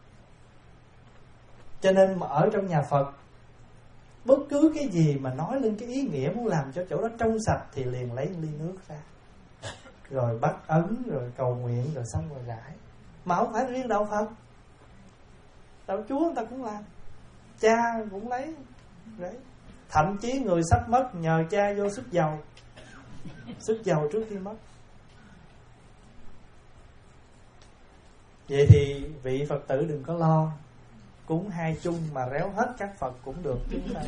Cho nên mà ở trong nhà Phật, bất cứ cái gì mà nói lên cái ý nghĩa muốn làm cho chỗ đó trong sạch thì liền lấy ly nước ra, rồi bắt ấn, rồi cầu nguyện, rồi xong rồi rải. Mà không phải riêng đạo Phật, đạo Chúa người ta cũng làm, cha cũng lấy. Đấy. Thậm chí người sắp mất nhờ cha vô sức dầu, sức dầu trước khi mất. Vậy thì vị Phật tử đừng có lo, cúng hai chung mà réo hết các Phật cũng được.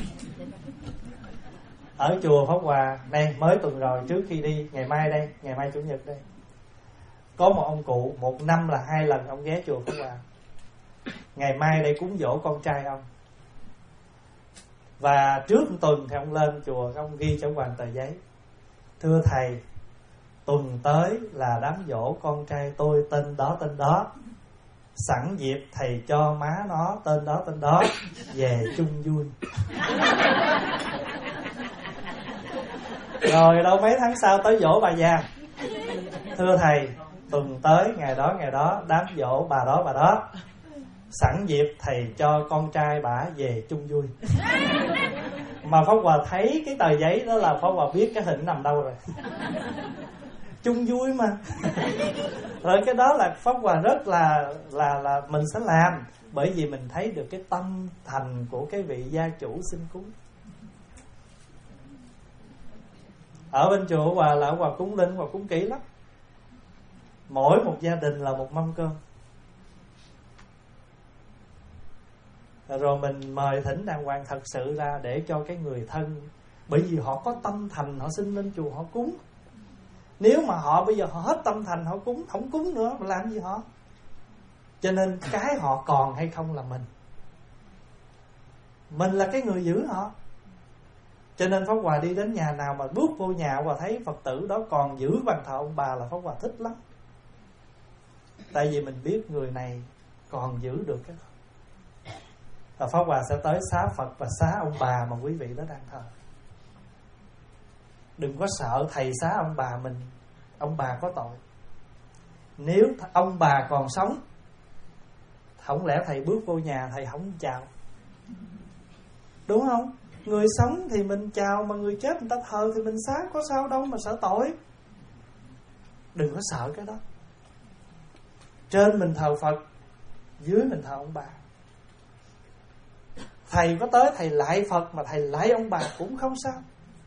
Ở chùa Pháp Hòa đây mới tuần rồi, trước khi đi, ngày mai đây, ngày mai Chủ nhật đây, có một ông cụ, một năm là hai lần ông ghé chùa Pháp Hòa. Ngày mai đây cúng dỗ con trai ông. Và trước một tuần thì ông lên chùa, ông ghi cho hoàng tờ giấy: thưa thầy, tuần tới là đám dỗ con trai tôi tên đó tên đó, sẵn dịp thầy cho má nó tên đó tên đó về chung vui. Rồi đâu mấy tháng sau tới dỗ bà già: thưa thầy, tuần tới ngày đó ngày đó đám dỗ bà đó bà đó, sẵn dịp thầy cho con trai bà về chung vui. Mà Pháp Hòa thấy cái tờ giấy đó là Pháp Hòa biết cái hình nằm đâu rồi. Chung vui mà. Rồi cái đó là Pháp Hòa rất là là là mình sẽ làm, bởi vì mình thấy được cái tâm thành của cái vị gia chủ xin cúng. Ở bên chùa Hòa là Hòa cúng linh, Hòa cúng kỹ lắm. Mỗi một gia đình là một mâm cơm. Rồi mình mời thỉnh đàng hoàng thật sự ra để cho cái người thân, bởi vì họ có tâm thành, họ xin lên chùa họ cúng. Nếu mà họ bây giờ họ hết tâm thành, họ cúng, không cúng nữa mà làm gì họ. Cho nên cái họ còn hay không là mình. Mình là cái người giữ họ. Cho nên Pháp Hòa đi đến nhà nào mà bước vô nhà và thấy Phật tử đó còn giữ bàn thờ ông bà là Pháp Hòa thích lắm. Tại vì mình biết người này còn giữ được cái. Và Pháp Hòa sẽ tới xá Phật và xá ông bà mà quý vị đó đang thờ. Đừng có sợ thầy xá ông bà mình, ông bà có tội. Nếu ông bà còn sống, không lẽ thầy bước vô nhà thầy không chào, đúng không? Người sống thì mình chào, mà người chết người ta thờ thì mình xá, có sao đâu mà sợ tội. Đừng có sợ cái đó. Trên mình thờ Phật, dưới mình thờ ông bà. Thầy có tới thầy lại Phật mà thầy lại ông bà cũng không sao.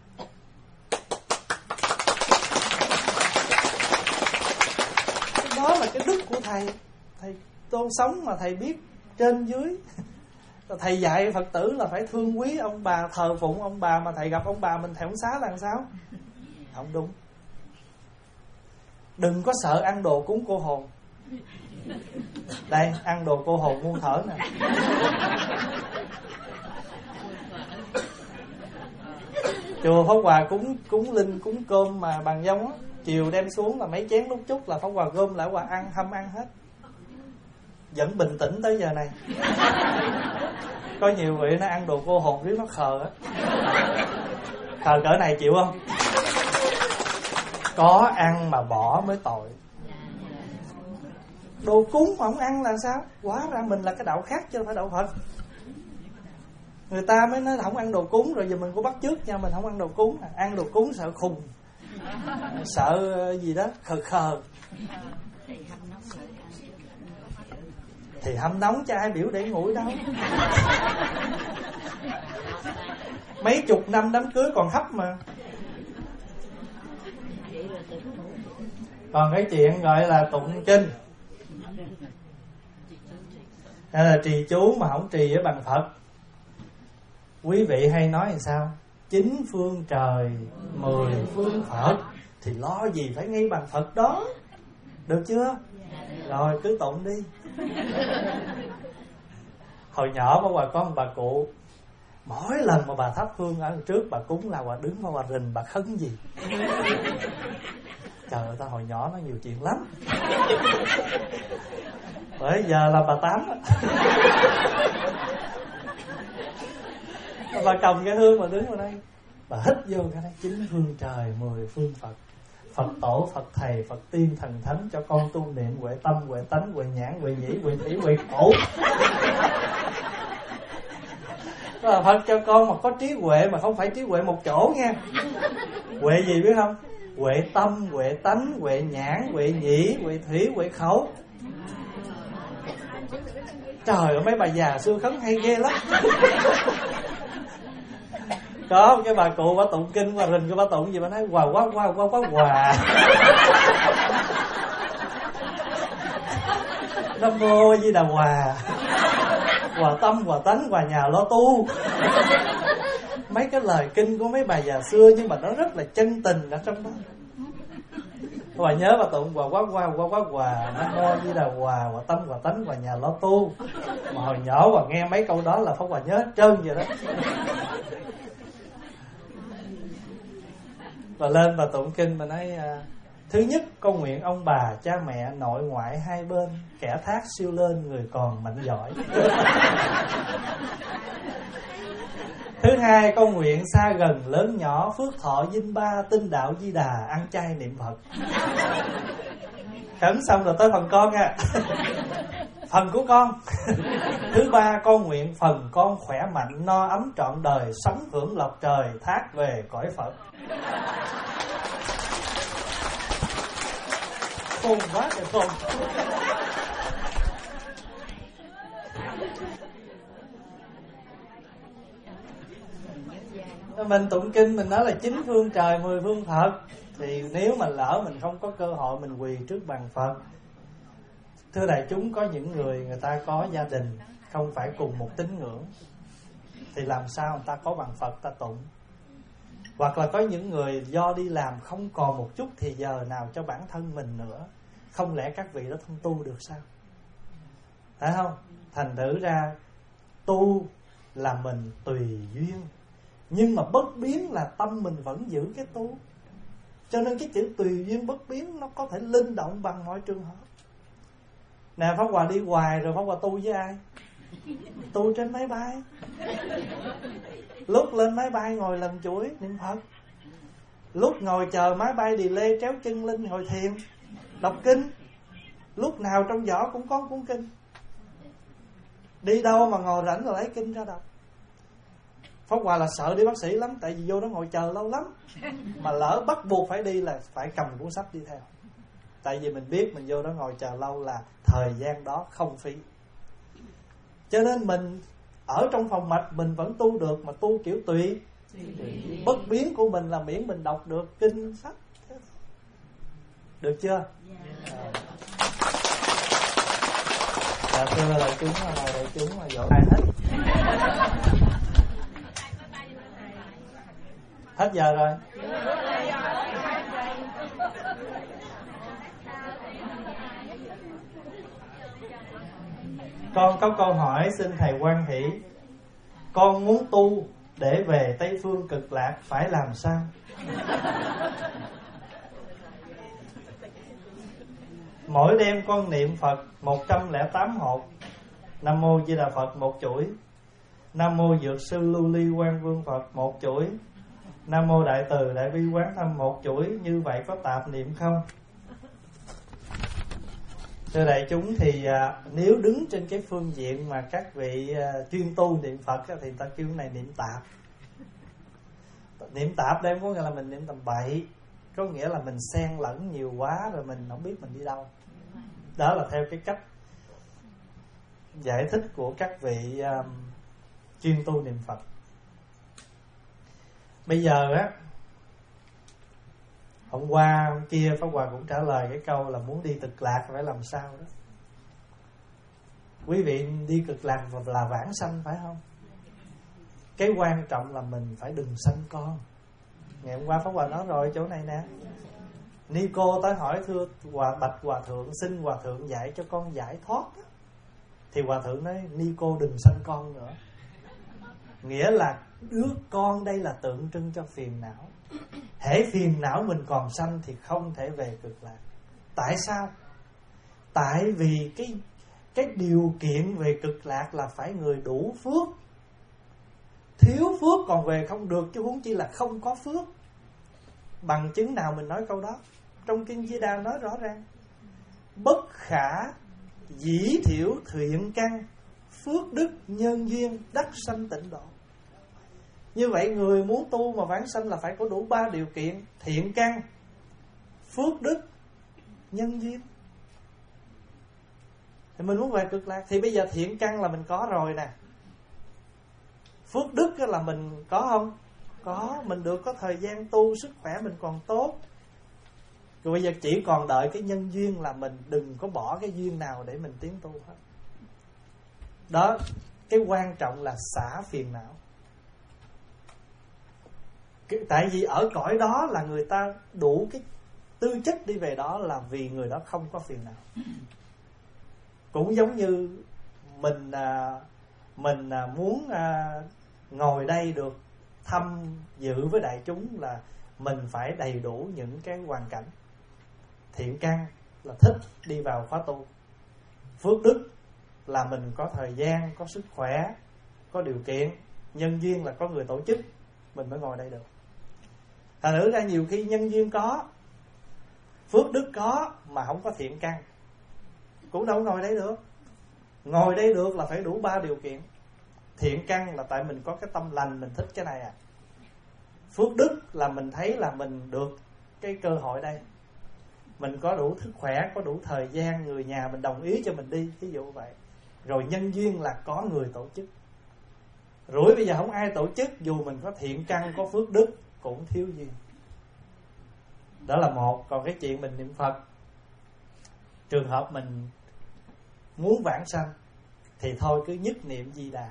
Đó là cái đức của thầy. Thầy tôn sống mà thầy biết trên dưới. Thầy dạy Phật tử là phải thương quý ông bà, thờ phụng ông bà, mà thầy gặp ông bà mình thầy không xá là làm sao? Không đúng. Đừng có sợ ăn đồ cúng cô hồn. Đây, ăn đồ cô hồn muôn thở nè. Chùa Pháp Hòa cúng cúng linh, cúng cơm mà bằng giống á, chiều đem xuống là mấy chén lúc chút là Pháp Hòa gom lại Hòa ăn, hâm ăn hết. Vẫn bình tĩnh tới giờ này. Có nhiều vị nó ăn đồ cô hồn riết nó khờ á. Khờ cỡ này chịu không? Có ăn mà bỏ mới tội. Đồ cúng mà không ăn là sao? Hóa ra mình là cái đạo khác chứ không phải đạo Phật. Người ta mới nói không ăn đồ cúng, rồi giờ mình cũng bắt chước nha, mình không ăn đồ cúng. Ăn đồ cúng sợ khùng, sợ gì đó khờ khờ. Thì hâm nóng cho ai biểu để nguội đâu. Mấy chục năm đám cưới còn hấp mà. Còn cái chuyện gọi là tụng kinh hay là trì chú mà không trì với bằng Phật, quý vị hay nói làm sao? Chín phương trời, mười phương Phật, thì lo gì phải ngay bằng Phật đó. Được chưa? Rồi cứ tụng đi. Hồi nhỏ bà có một bà cụ, mỗi lần mà bà thắp hương ở trước bà cúng là bà đứng mà bà rình, bà khấn gì. Trời ơi, ta hồi nhỏ nó nhiều chuyện lắm. Bởi giờ là bà Tám. Bà cầm cái hương mà đứng vào đây, bà hít vô cái này, chín phương trời, mười phương Phật. Phật tổ, Phật thầy, Phật tiên, thần thánh cho con tu niệm huệ tâm, huệ tánh, huệ nhãn, huệ nhĩ, huệ thủy, huệ khổ. Đó là Phật cho con mà có trí huệ, mà không phải trí huệ một chỗ nha. Huệ gì biết không? Huệ tâm, huệ tánh, huệ nhãn, huệ nhĩ, huệ thủy, huệ khẩu. Trời ơi, mấy bà già xưa khấn hay ghê lắm. Có cái bà cụ bà tụng kinh Hòa Rình, cái bà tụng gì bà nói hòa quá quá quá quá hòa. Nam mô Di Đà Hòa. Hòa tâm, hòa tánh, hòa nhà lo tu. Mấy cái lời kinh của mấy bà già xưa nhưng mà nó rất là chân tình ở trong đó. Bà nhớ bà tụng hòa quá quá quá quá hòa, Nam mô Di Đà Hòa, hòa tâm, hòa tánh, hòa nhà lo tu. Mà hồi nhỏ bà nghe mấy câu đó là Pháp Hòa nhớ hết trơn vậy đó. Và lên và tụng kinh mà nói à, thứ nhất con nguyện ông bà cha mẹ nội ngoại hai bên kẻ thác siêu lên người còn mạnh giỏi. Thứ hai con nguyện xa gần lớn nhỏ phước thọ dinh ba tinh đạo Di Đà ăn chay niệm Phật. Khấn xong rồi tới phần con nha. Phần của con. Thứ ba con nguyện phần con khỏe mạnh no ấm trọn đời sống hưởng lộc trời thác về cõi Phật. Khôn quá trời khôn. Mình tụng kinh mình nói là chín phương trời mười phương Phật. Thì nếu mà lỡ mình không có cơ hội mình quỳ trước bàn Phật, thưa đại chúng, có những người người ta có gia đình không phải cùng một tín ngưỡng, thì làm sao người ta có bàn Phật ta tụng. Hoặc là có những người do đi làm không còn một chút thì giờ nào cho bản thân mình nữa, không lẽ các vị đó không tu được sao? Phải không? Thành thử ra tu là mình tùy duyên, nhưng mà bất biến là tâm mình vẫn giữ cái tu. Cho nên cái chữ tùy duyên bất biến nó có thể linh động bằng mọi trường hợp. Nè, Pháp Hòa đi hoài rồi Pháp Hòa tu với ai? Tu trên máy bay. Lúc lên máy bay ngồi lần chuỗi niệm Phật. Lúc ngồi chờ máy bay đi lê tréo chân lên ngồi thiền đọc kinh. Lúc nào trong giỏ cũng có cuốn kinh. Đi đâu mà ngồi rảnh rồi lấy kinh ra đọc. Pháp Hòa là sợ đi bác sĩ lắm, tại vì vô đó ngồi chờ lâu lắm. Mà lỡ bắt buộc phải đi là phải cầm cuốn sách đi theo. Tại vì mình biết mình vô đó ngồi chờ lâu là thời gian đó không phí. Cho nên mình ở trong phòng mạch mình vẫn tu được, mà tu kiểu tùy. Bất biến của mình là miễn mình đọc được kinh sách. Được chưa? Dạ thưa đại chúng, mời đại chúng mà vỗ tay hết. Hết giờ rồi. Con có câu hỏi xin thầy quan hỷ. Con muốn tu để về Tây Phương Cực Lạc phải làm sao? Mỗi đêm con niệm Phật một trăm lẻ tám hộp Nam Mô Di Đà Phật một chuỗi, Nam Mô Dược Sư Lưu Ly Quan Vương Phật một chuỗi, Nam Mô Đại Từ Đại Bi Quán Thâm một chuỗi. Như vậy có tạp niệm không? Thưa đại chúng, thì à, nếu đứng trên cái phương diện mà các vị à, chuyên tu niệm Phật á, thì ta kêu này niệm tạp. Niệm tạp đây có nghĩa là mình niệm tầm bậy, có nghĩa là mình xen lẫn nhiều quá rồi mình không biết mình đi đâu. Đó là theo cái cách giải thích của các vị um, chuyên tu niệm Phật. Bây giờ á, hôm qua hôm kia Pháp Hòa cũng trả lời cái câu là muốn đi Cực Lạc phải làm sao đó. Quý vị đi Cực Lạc là vãng sanh phải không? Cái quan trọng là mình phải đừng sanh con. Ngày hôm qua Pháp Hòa nói rồi chỗ này nè. Ni cô tới hỏi thưa hòa bạch hòa thượng, xin hòa thượng dạy cho con giải thoát đó. Thì hòa thượng nói ni cô đừng sanh con nữa. Nghĩa là đứa con đây là tượng trưng cho phiền não. Hễ phiền não mình còn sanh thì không thể về Cực Lạc. Tại sao? Tại vì cái cái điều kiện về Cực Lạc là phải người đủ phước. Thiếu phước còn về không được, chứ huống chi là không có phước. Bằng chứng nào mình nói câu đó? trong Kinh Di Đà nói rõ ràng: bất khả dĩ thiểu thiện căn, phước đức nhân duyên, đắc sanh tịnh độ. Như vậy người muốn tu mà vãng sanh là phải có đủ ba điều kiện: thiện căn, phước đức, nhân duyên. Thì mình muốn về cực lạc thì bây giờ thiện căn là mình có rồi nè. Phước đức là mình có không? Có, mình được có thời gian tu, sức khỏe mình còn tốt. Rồi bây giờ chỉ còn đợi cái nhân duyên, là mình đừng có bỏ cái duyên nào để mình tiến tu hết. Đó, cái quan trọng là xả phiền não. Tại vì ở cõi đó là người ta đủ cái tư chất đi về đó, là vì người đó không có phiền não. Cũng giống như mình Mình muốn ngồi đây được thăm dự với đại chúng, là mình phải đầy đủ những cái hoàn cảnh. Thiện căn là thích đi vào khóa tu. Phước đức là mình có thời gian, có sức khỏe, có điều kiện. Nhân duyên là có người tổ chức, mình mới ngồi đây được. Thành thử ra nhiều khi nhân duyên có, phước đức có, mà không có thiện căn, cũng đâu ngồi đây được. Ngồi đây được là phải đủ ba điều kiện. Thiện căn là tại mình có cái tâm lành, mình thích cái này à. Phước đức là mình thấy là mình được cái cơ hội đây, mình có đủ sức khỏe, có đủ thời gian, người nhà mình đồng ý cho mình đi, ví dụ vậy. Rồi nhân duyên là có người tổ chức. Rủi bây giờ không ai tổ chức, dù mình có thiện căn, có phước đức, cũng thiếu duyên. Đó là một. Còn cái chuyện mình niệm Phật, trường hợp mình muốn vãng sanh thì thôi cứ nhất niệm Di Đà.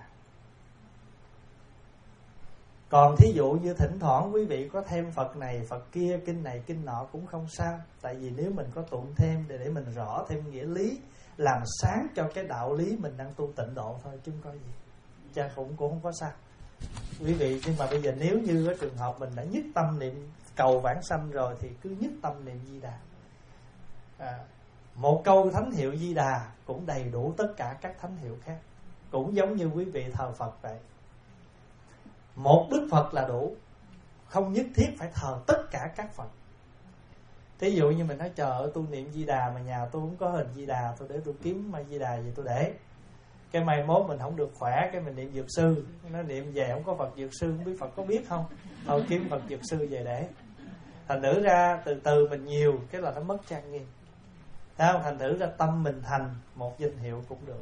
Còn thí dụ như thỉnh thoảng quý vị có thêm Phật này, Phật kia, kinh này, kinh nọ cũng không sao. Tại vì nếu mình có tụng thêm để, để mình rõ thêm nghĩa lý, làm sáng cho cái đạo lý mình đang tu tịnh độ thôi, chứ không có gì. Cha cũng, cũng không có sao quý vị. Nhưng mà bây giờ nếu như cái trường hợp mình đã nhất tâm niệm cầu vãng sanh rồi, thì cứ nhất tâm niệm Di Đà. à, Một câu thánh hiệu Di Đà cũng đầy đủ tất cả các thánh hiệu khác. Cũng giống như quý vị thờ Phật vậy. Một Đức Phật là đủ, không nhất thiết phải thờ tất cả các Phật. Thí dụ như mình nói trời ơi, tôi niệm Di Đà mà nhà tôi không có hình Di Đà, tôi để tôi kiếm mà Di Đà gì tôi để. Cái mai mốt mình không được khỏe, cái mình niệm Dược Sư. Nó niệm về không có Phật Dược Sư, không biết Phật có biết không, thôi kiếm Phật Dược Sư về để. Thành thử ra từ từ mình nhiều, cái là nó mất trang nghiêm. Thấy không? Thành thử ra tâm mình thành một danh hiệu cũng được.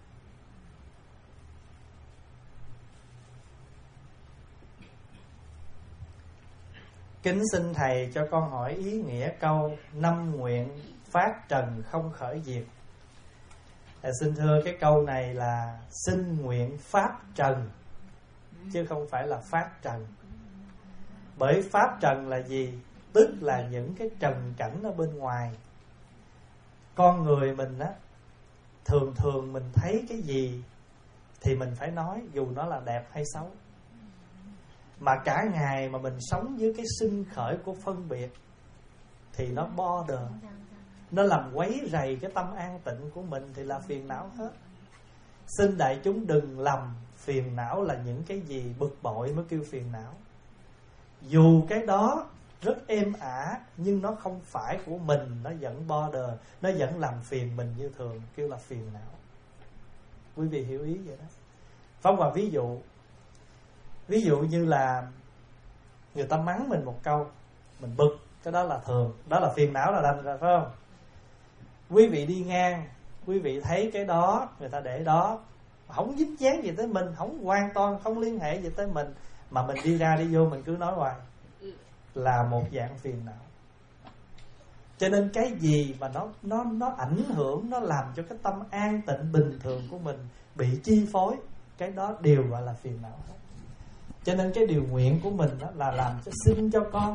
Kính xin Thầy cho con hỏi ý nghĩa câu năm nguyện phát trần không khởi diệt. Thầy xin thưa, cái câu này là xin nguyện pháp trần, chứ không phải là phát trần. Bởi pháp trần là gì? Tức là những cái trần cảnh ở bên ngoài. Con người mình á, thường thường mình thấy cái gì thì mình phải nói, dù nó là đẹp hay xấu. Mà cả ngày mà mình sống với cái sinh khởi của phân biệt thì nó border, nó làm quấy rầy cái tâm an tịnh của mình, thì là phiền não hết. Xin đại chúng đừng lầm phiền não là những cái gì bực bội mới kêu phiền não. Dù cái đó rất êm ả, nhưng nó không phải của mình, nó vẫn border, nó vẫn làm phiền mình như thường, kêu là phiền não. Quý vị hiểu ý vậy đó. Phóng vào ví dụ, ví dụ như là người ta mắng mình một câu, mình bực, cái đó là thường, đó là phiền não là đành rồi, phải không? Quý vị đi ngang, quý vị thấy cái đó, người ta để đó, không dính dáng gì tới mình, không hoàn toàn không liên hệ gì tới mình, mà mình đi ra đi vô mình cứ nói hoài, là một dạng phiền não. Cho nên cái gì mà nó nó nó ảnh hưởng, nó làm cho cái tâm an tịnh bình thường của mình bị chi phối, cái đó đều gọi là phiền não. Cho nên cái điều nguyện của mình đó là làm cho xin cho con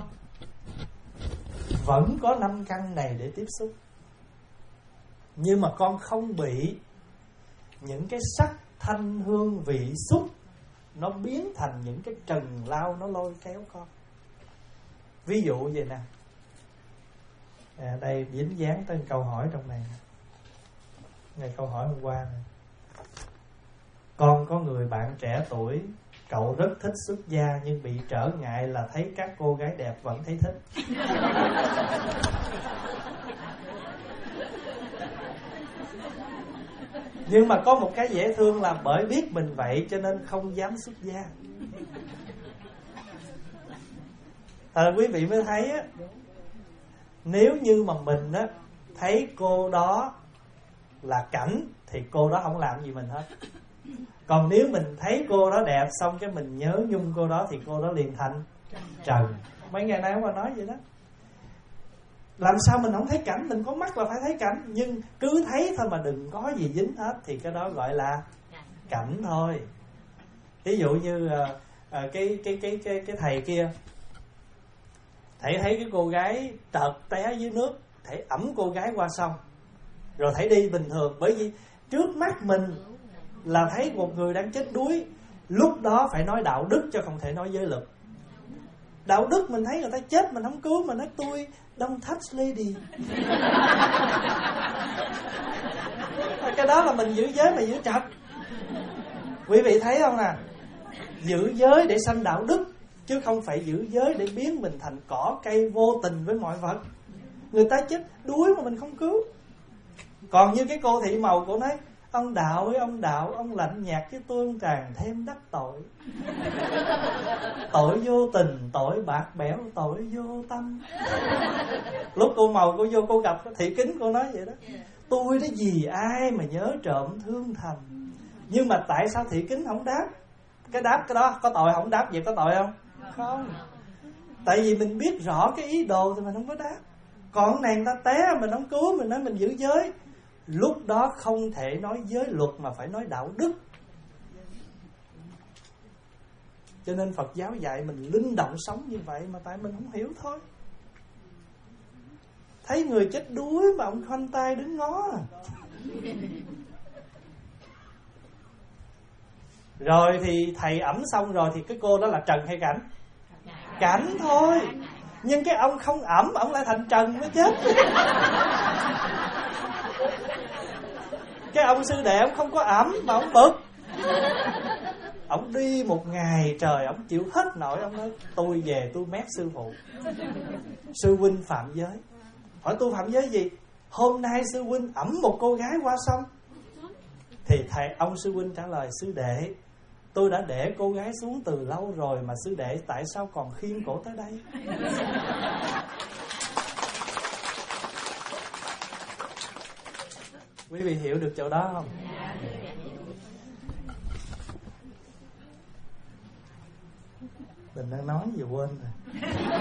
vẫn có năm căn này để tiếp xúc, nhưng mà con không bị những cái sắc thanh hương vị xúc nó biến thành những cái trần lao, nó lôi kéo con. Ví dụ vậy nè, à, đây dính dáng tới câu hỏi trong này, ngay câu hỏi hôm qua này. Con có người bạn trẻ tuổi Cậu rất thích xuất gia, nhưng bị trở ngại là thấy các cô gái đẹp vẫn thấy thích. Nhưng mà có một cái dễ thương là bởi biết mình vậy cho nên không dám xuất gia. À, quý vị mới thấy á, nếu như mà mình á thấy cô đó là cảnh thì cô đó không làm gì mình hết. Còn nếu mình thấy cô đó đẹp xong cái mình nhớ nhung cô đó thì cô đó liền thành trần. Mấy ngày nay qua nói vậy đó. Làm sao mình không thấy cảnh? Mình có mắt là phải thấy cảnh, nhưng cứ thấy thôi mà đừng có gì dính hết thì cái đó gọi là cảnh thôi. Ví dụ như à, à, cái, cái cái cái cái thầy kia, thầy thấy cái cô gái trợt té dưới nước, thầy ẵm cô gái qua sông, rồi thầy đi bình thường. Bởi vì trước mắt mình là thấy một người đang chết đuối, lúc đó phải nói đạo đức chứ không thể nói giới lực. Đạo đức mình thấy người ta chết mình không cứu, mà nói tôi don't touch lady. Cái đó là mình giữ giới mà giữ trật. Quý vị thấy không nè? Giữ giới để sanh đạo đức, chứ không phải giữ giới để biến mình thành cỏ cây vô tình với mọi vật. Người ta chết đuối mà mình không cứu. Còn như cái cô thị màu, cô nói ông đạo ơi ông đạo, ông lạnh nhạt với tôi, ông càng thêm đắc tội. Tội vô tình, tội bạc bẽo, tội vô tâm. Lúc cô màu cô vô cô gặp thị kính, cô nói vậy đó: tôi đó gì ai mà nhớ trộm thương thầm. Nhưng mà tại sao thị kính không đáp? Cái đáp cái đó có tội không? Đáp vậy có tội không? Không. Tại vì mình biết rõ cái ý đồ thì mình không có đáp. Còn này người ta té mình không cứu, mình nói mình giữ giới, lúc đó không thể nói giới luật mà phải nói đạo đức. Cho nên Phật giáo dạy mình linh động sống như vậy, mà tại mình không hiểu thôi. Thấy người chết đuối mà ông khoanh tay đứng ngó. Rồi thì thầy ẩm xong rồi thì cái cô đó là trần hay cảnh? Cảnh thôi. Nhưng cái ông không ẩm, ông lại thành trần mới chết. Cái ông sư đệ ông không có ẩm mà ông bực. Ông đi một ngày trời ông chịu hết nổi. Ông nói tôi về tôi mét sư phụ. Sư huynh phạm giới. Hỏi tôi phạm giới gì? Hôm nay sư huynh ẩm một cô gái qua sông. Thì thầy ông sư huynh trả lời: sư đệ, tôi đã để cô gái xuống từ lâu rồi, mà sư đệ tại sao còn khiêng cổ tới đây? Quý vị hiểu được chỗ đó không? Mình đang nói gì quên rồi.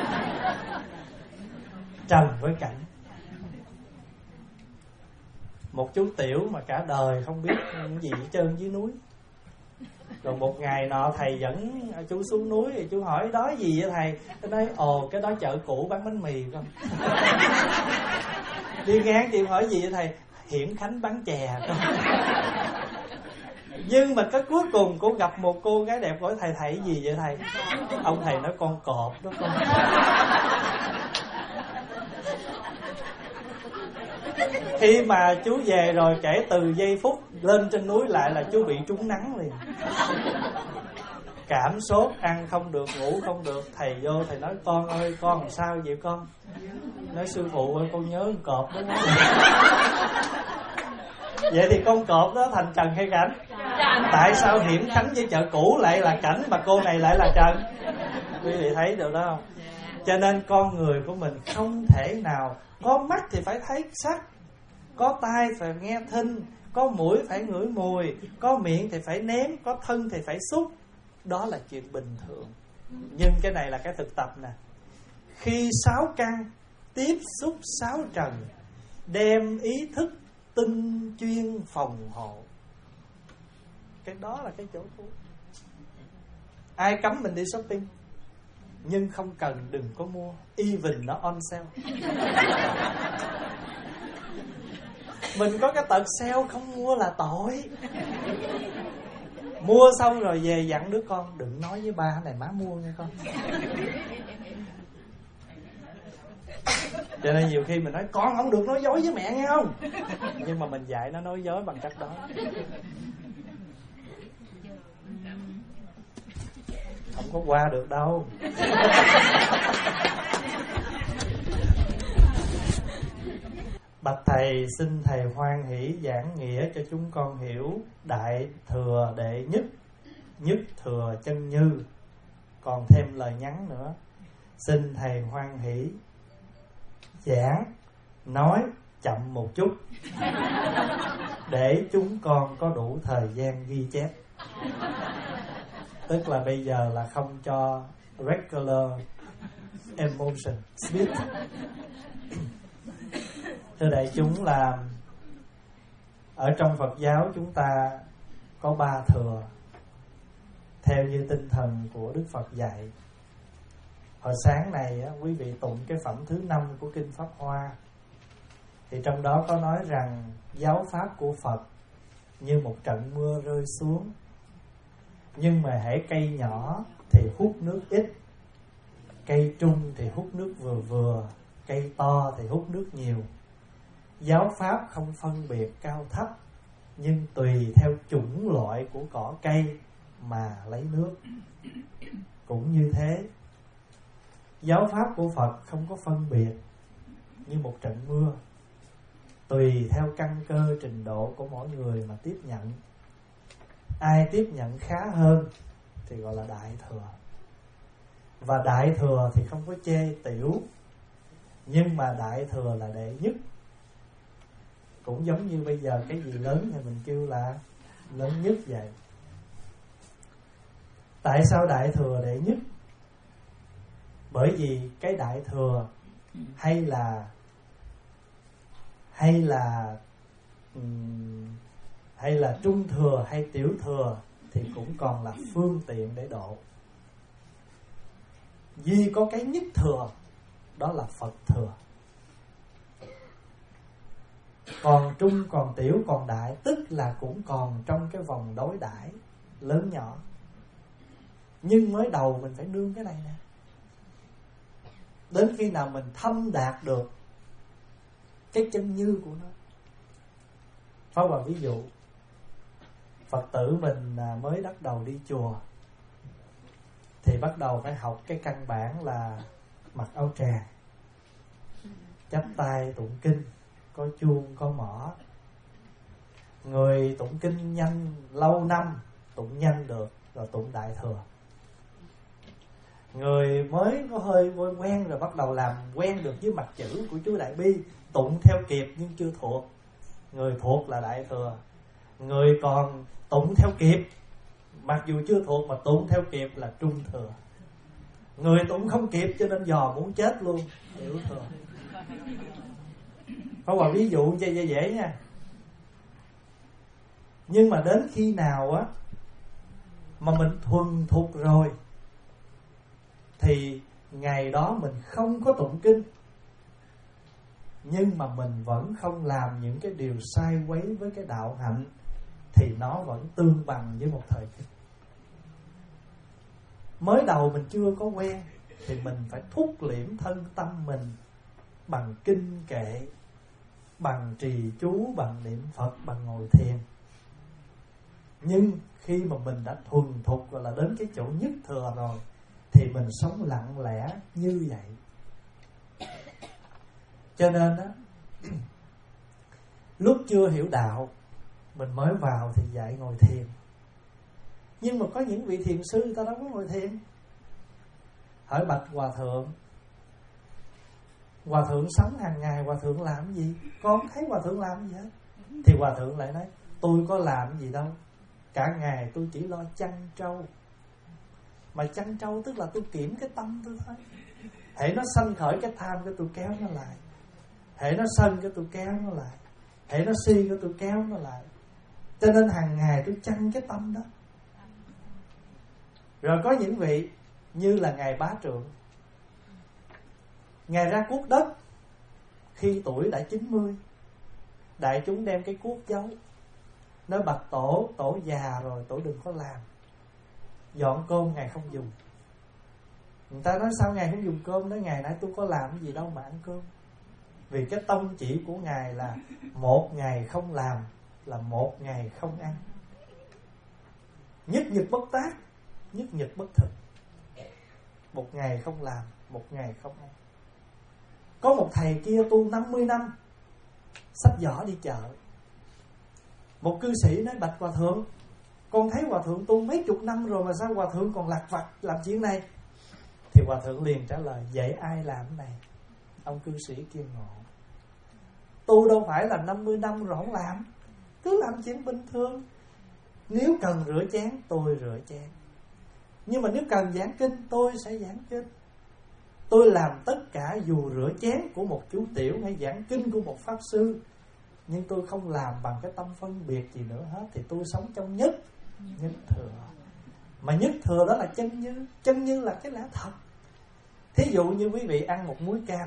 Trần với cảnh. Một chú tiểu mà cả đời không biết những gì hết trơn dưới núi. Rồi một ngày nọ thầy dẫn chú xuống núi, thì chú hỏi đói gì vậy thầy? Tôi nói ồ cái đó chợ cũ bán bánh mì con. Đi ngang chị hỏi gì vậy thầy? Hiển Khánh bán chè con. Nhưng mà cái cuối cùng cô gặp một cô gái đẹp, hỏi thầy thầy gì vậy thầy? Ông thầy nói con cọp đó con. Khi mà chú về rồi, kể từ giây phút lên trên núi lại là chú bị trúng nắng liền. Cảm sốt, ăn không được, ngủ không được. Thầy vô thầy nói con ơi con làm sao vậy con? Nói sư phụ ơi con nhớ con cọp đó. Vậy thì con cọp đó thành trần hay cảnh? Tại sao Hiển Khánh với chợ cũ lại là cảnh mà cô này lại là trần? Quý vị thấy được đó không? Cho nên con người của mình không thể nào, có mắt thì phải thấy sắc, có tai phải nghe thinh, có mũi phải ngửi mùi, có miệng thì phải nếm, có thân thì phải xúc. Đó là chuyện bình thường. Nhưng cái này là cái thực tập nè. Khi sáu căn tiếp xúc sáu trần, đem ý thức tinh chuyên phòng hộ. Cái đó là cái chỗ của. Ai cấm mình đi shopping? Nhưng không cần đừng có mua. Even nó on sale. Mình có cái tật sale không mua là tội. Mua xong rồi về dặn đứa con đừng nói với ba này má mua nha con. Cho nên nhiều khi mình nói con không được nói dối với mẹ nghe không? Nhưng mà mình dạy nó nói dối bằng cách đó. Không có qua được đâu. Bạch thầy, xin thầy hoan hỷ giảng nghĩa cho chúng con hiểu đại thừa đệ nhất, nhất thừa chân như. Còn thêm lời nhắn nữa, xin thầy hoan hỷ giảng nói chậm một chút để chúng con có đủ thời gian ghi chép. Tức là bây giờ là không cho regular emotion speech. Thưa đại chúng, là ở trong Phật giáo chúng ta có ba thừa theo như tinh thần của Đức Phật dạy. Hồi sáng này á, quý vị tụng cái phẩm thứ năm của Kinh Pháp Hoa, thì trong đó có nói rằng giáo pháp của Phật như một trận mưa rơi xuống, nhưng mà hễ cây nhỏ thì hút nước ít, cây trung thì hút nước vừa vừa, cây to thì hút nước nhiều. Giáo pháp không phân biệt cao thấp, nhưng tùy theo chủng loại của cỏ cây mà lấy nước. Cũng như thế, giáo pháp của Phật không có phân biệt như một trận mưa, tùy theo căn cơ trình độ của mỗi người mà tiếp nhận. Ai tiếp nhận khá hơn thì gọi là đại thừa. Và đại thừa thì không có chê tiểu, nhưng mà đại thừa là đệ nhất. Cũng giống như bây giờ cái gì lớn thì mình kêu là lớn nhất vậy. Tại sao đại thừa đệ nhất? Bởi vì cái đại thừa hay là hay là um, hay là trung thừa hay tiểu thừa thì cũng còn là phương tiện để độ. Duy có cái nhất thừa, đó là Phật thừa. Còn trung, còn tiểu, còn đại, tức là cũng còn trong cái vòng đối đãi lớn nhỏ. Nhưng mới đầu mình phải nương cái này nè. Đến khi nào mình thâm đạt được cái chân như của nó. Phá vào ví dụ, Phật tử mình mới bắt đầu đi chùa thì bắt đầu phải học cái căn bản là mặc áo tràng, chắp tay tụng kinh, có chuông, có mõ. Người tụng kinh nhanh lâu năm, tụng nhanh được rồi tụng đại thừa. Người mới có hơi quen rồi bắt đầu làm quen được với mặt chữ của chú Đại Bi, tụng theo kịp nhưng chưa thuộc, người thuộc là đại thừa. Người còn tụng theo kịp, mặc dù chưa thuộc mà tụng theo kịp là trung thừa. Người tụng không kịp cho nên dò muốn chết luôn, tiểu thừa. Có một ví dụ cho dễ dễ nha. Nhưng mà đến khi nào á mà mình thuần thục rồi thì ngày đó mình không có tụng kinh, nhưng mà mình vẫn không làm những cái điều sai quấy với cái đạo hạnh, thì nó vẫn tương bằng với một thời kinh. Mới đầu mình chưa có quen thì mình phải thúc liễm thân tâm mình bằng kinh kệ, bằng trì chú, bằng niệm Phật, bằng ngồi thiền. Nhưng khi mà mình đã thuần thục gọi là đến cái chỗ nhất thừa rồi thì mình sống lặng lẽ như vậy. Cho nên á, lúc chưa hiểu đạo mình mới vào thì dạy ngồi thiền. Nhưng mà có những vị thiền sư người ta đâu có ngồi thiền. Hỏi bạch hòa thượng, hòa thượng sống hàng ngày hòa thượng làm gì? Con không thấy hòa thượng làm gì hết. Thì hòa thượng lại nói, tôi có làm gì đâu, cả ngày tôi chỉ lo chăn trâu. Mà chăn trâu tức là tôi kiểm cái tâm tôi thôi. Hễ nó sanh khởi cái tham cái tôi kéo nó lại, hễ nó sân cái tôi kéo nó lại, hễ nó si cái tôi kéo nó lại. Cho nên hàng ngày tôi chăn cái tâm đó. Rồi có những vị như là Ngài Bá Trượng, Ngài ra cuốc đất khi tuổi đã chín mươi. Đại chúng đem cái cuốc giấu, nói bạch tổ, tổ già rồi, tổ đừng có làm. Dọn cơm Ngài không dùng. Người ta nói sao Ngài không dùng cơm? Nói Ngài nãy tôi có làm cái gì đâu mà ăn cơm. Vì cái tông chỉ của Ngài là một ngày không làm là một ngày không ăn. Nhất nhật bất tác, nhất nhật bất thực. một ngày không làm, một ngày không ăn. Có một thầy kia tu năm mươi năm, xách giỏ đi chợ. Một cư sĩ nói: bạch hòa thượng, con thấy hòa thượng tu mấy chục năm rồi mà sao hòa thượng còn lặt vặt làm chuyện này? Thì hòa thượng liền trả lời: vậy ai làm cái này? Ông cư sĩ kia ngộ. Tu đâu phải là năm mươi năm rồi không làm, cứ làm chuyện bình thường. Nếu cần rửa chén, tôi rửa chén. Nhưng mà nếu cần giảng kinh, tôi sẽ giảng kinh. Tôi làm tất cả dù rửa chén của một chú tiểu hay giảng kinh của một pháp sư. Nhưng tôi không làm bằng cái tâm phân biệt gì nữa hết. Thì tôi sống trong nhất nhất thừa. Mà nhất thừa đó là chân như. Chân như là cái lẽ thật. Thí dụ như quý vị ăn một muối cam,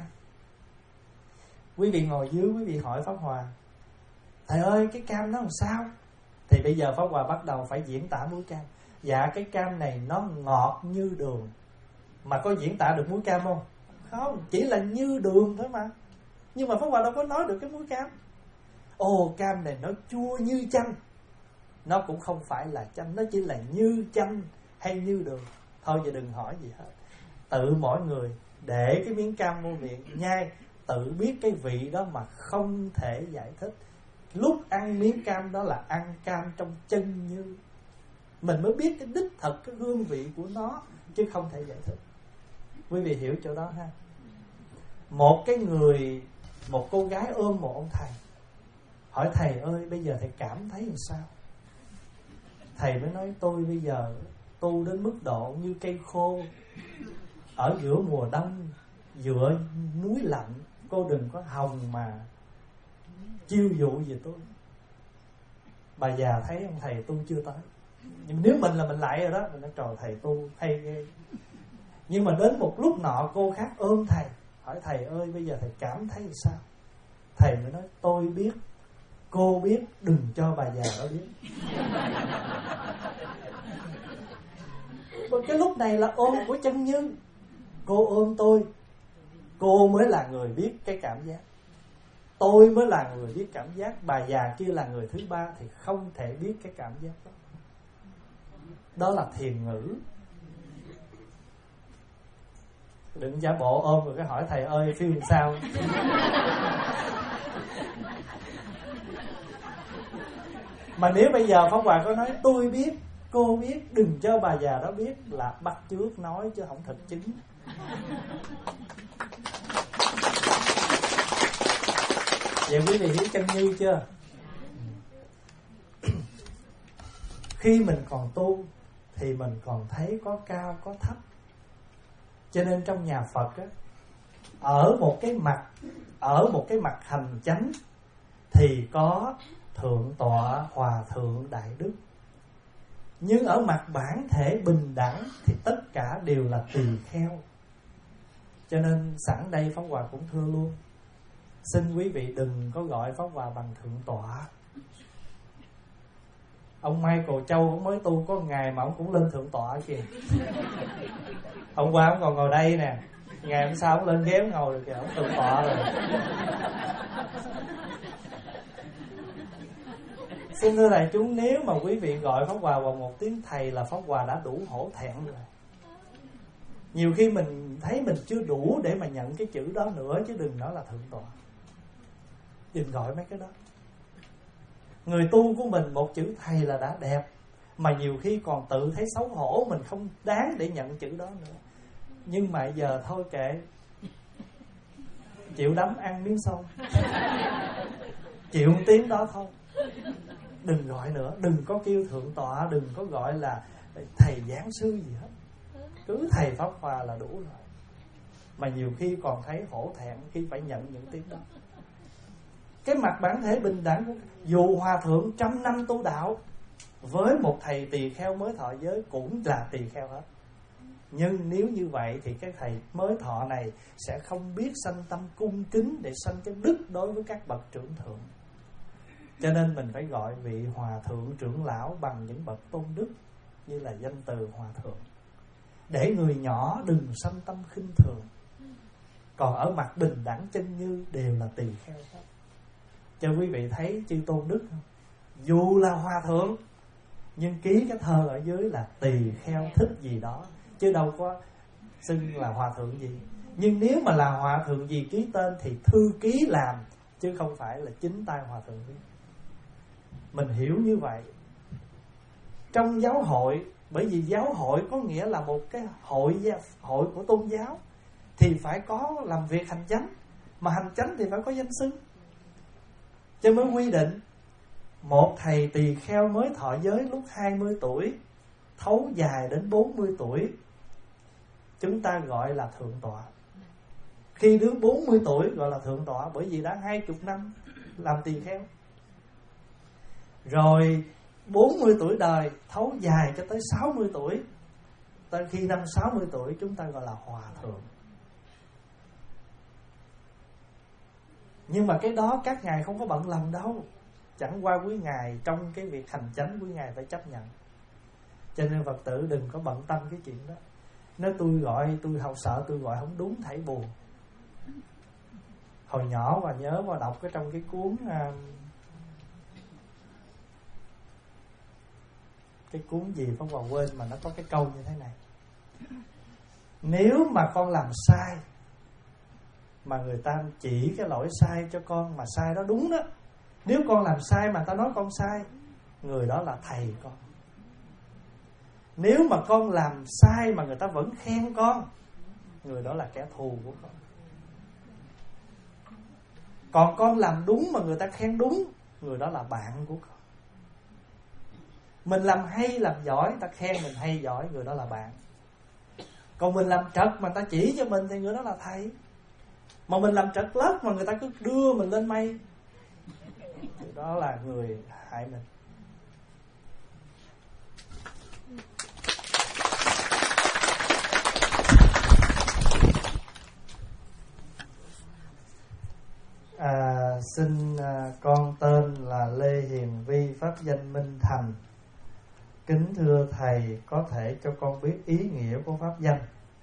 quý vị ngồi dưới, quý vị hỏi Pháp Hòa: thầy ơi, cái cam nó làm sao? Thì bây giờ Pháp Hòa bắt đầu phải diễn tả muối cam. Dạ cái cam này nó ngọt như đường. Mà có diễn tả được muối cam không? Không, chỉ là như đường thôi mà. Nhưng mà Pháp Hòa đâu có nói được cái muối cam. Ồ, cam này nó chua như chanh. Nó cũng không phải là chanh, nó chỉ là như chanh hay như đường. Thôi giờ đừng hỏi gì hết. Tự mỗi người để cái miếng cam vô miệng nhai, tự biết cái vị đó mà không thể giải thích. Lúc ăn miếng cam đó là ăn cam trong chân như. Mình mới biết cái đích thật, cái hương vị của nó, chứ không thể giải thích. Quý vị hiểu chỗ đó ha. Một cái người, một cô gái ôm một ông thầy, hỏi thầy ơi, bây giờ thầy cảm thấy làm sao? Thầy mới nói: tôi bây giờ tu đến mức độ như cây khô ở giữa mùa đông, giữa núi lạnh. Cô đừng có hòng mà chiêu dụ gì tôi. Bà già thấy ông thầy tu chưa tới. Nhưng nếu mình là mình lại rồi đó, mình nói: trời, thầy tu hay ghê. Nhưng mà đến một lúc nọ, cô khác ôm thầy, hỏi thầy ơi, bây giờ thầy cảm thấy sao? Thầy mới nói: tôi biết, cô biết, đừng cho bà già đó biết. Cái lúc này là ôm của chân như. Cô ôm tôi, cô mới là người biết cái cảm giác. Tôi mới là người biết cảm giác. Bà già kia là người thứ ba thì không thể biết cái cảm giác đó. Đó là thiền ngữ. Đừng giả bộ ôm rồi cái hỏi thầy ơi feel làm sao. Mà nếu bây giờ Pháp Hòa có nói tôi biết, cô biết, đừng cho bà già đó biết, là bắt chước nói chứ không thực chứng. Vậy quý vị hiểu chân như chưa? Khi mình còn tu thì mình còn thấy có cao có thấp. Cho nên trong nhà Phật á, ở một cái mặt ở một cái mặt hành chánh thì có thượng tọa hòa thượng đại đức. Nhưng ở mặt bản thể bình đẳng thì tất cả đều là tỳ kheo. Cho nên sẵn đây Pháp Hòa cũng thưa luôn, xin quý vị đừng có gọi Pháp Hòa bằng thượng tọa. Ông Michael Châu cũng mới tu có ngày mà ông cũng lên thượng tọa kìa. Hôm qua ông còn ngồi đây nè, ngày hôm sau ông lên ghế ông ngồi được kìa, ông thượng tọa rồi. Xin thưa đại chúng, nếu mà quý vị gọi Pháp Hòa bằng một tiếng thầy là Pháp Hòa đã đủ hổ thẹn rồi. Nhiều khi mình thấy mình chưa đủ để mà nhận cái chữ đó nữa, chứ đừng nói là thượng tọa. Đừng gọi mấy cái đó. Người tu của mình một chữ thầy là đã đẹp, mà nhiều khi còn tự thấy xấu hổ, mình không đáng để nhận chữ đó nữa. Nhưng mà giờ thôi kệ, chịu đấm ăn miếng xong, chịu tiếng đó thôi. Đừng gọi nữa, đừng có kêu thượng tọa, đừng có gọi là thầy giảng sư gì hết. Cứ thầy Pháp Hòa là đủ rồi. Mà nhiều khi còn thấy hổ thẹn khi phải nhận những tiếng đó. Cái mặt bản thể bình đẳng của, dù hòa thượng trăm năm tu đạo với một thầy tỳ kheo mới thọ giới cũng là tỳ kheo hết. Nhưng nếu như vậy thì cái thầy mới thọ này sẽ không biết sanh tâm cung kính để sanh cái đức đối với các bậc trưởng thượng. Cho nên mình phải gọi vị hòa thượng trưởng lão bằng những bậc tôn đức, như là danh từ hòa thượng, để người nhỏ đừng sanh tâm khinh thường. Còn ở mặt bình đẳng chân như đều là tỳ kheo hết. Cho quý vị thấy chư tôn đức không? Dù là hòa thượng nhưng ký cái thơ ở dưới là tỳ kheo thích gì đó, chứ đâu có xưng là hòa thượng gì. Nhưng nếu mà là hòa thượng gì ký tên thì thư ký làm, chứ không phải là chính tay hòa thượng viết. Mình hiểu như vậy. Trong giáo hội, bởi vì giáo hội có nghĩa là một cái hội hội của tôn giáo, thì phải có làm việc hành chánh. Mà hành chánh thì phải có danh xưng, cho mới quy định. Một thầy tỳ kheo mới thọ giới lúc hai mươi tuổi, thấu dài đến bốn mươi tuổi, chúng ta gọi là thượng tọa. Khi đến bốn mươi tuổi gọi là thượng tọa, bởi vì đã hai mươi năm làm tỳ kheo. Rồi bốn mươi tuổi đời thấu dài cho tới sáu mươi tuổi, tới khi năm sáu mươi tuổi chúng ta gọi là hòa thượng. Nhưng mà cái đó các ngài không có bận lòng đâu. Chẳng qua quý ngài trong cái việc hành chánh quý ngài phải chấp nhận. Cho nên Phật tử đừng có bận tâm cái chuyện đó. Nếu tôi gọi, tôi không sợ tôi gọi không đúng thảy buồn. Hồi nhỏ và nhớ và đọc cái trong cái cuốn uh, cái cuốn gì Pháp Hòa quên, mà nó có cái câu như thế này: nếu mà con làm sai mà người ta chỉ cái lỗi sai cho con, mà sai đó đúng đó, nếu con làm sai mà ta nói con sai, người đó là thầy con. Nếu mà con làm sai mà người ta vẫn khen con, người đó là kẻ thù của con. Còn con làm đúng mà người ta khen đúng, người đó là bạn của con. Mình làm hay làm giỏi, người ta khen mình hay giỏi, người đó là bạn. Còn mình làm trật mà người ta chỉ cho mình thì người đó là thầy. Mà mình làm trật lất mà người ta cứ đưa mình lên mây, người đó là người hại mình. À, xin à, con tên là Lê Hiền Vi, pháp danh Minh Thành. Kính thưa thầy, có thể cho con biết ý nghĩa của pháp danh?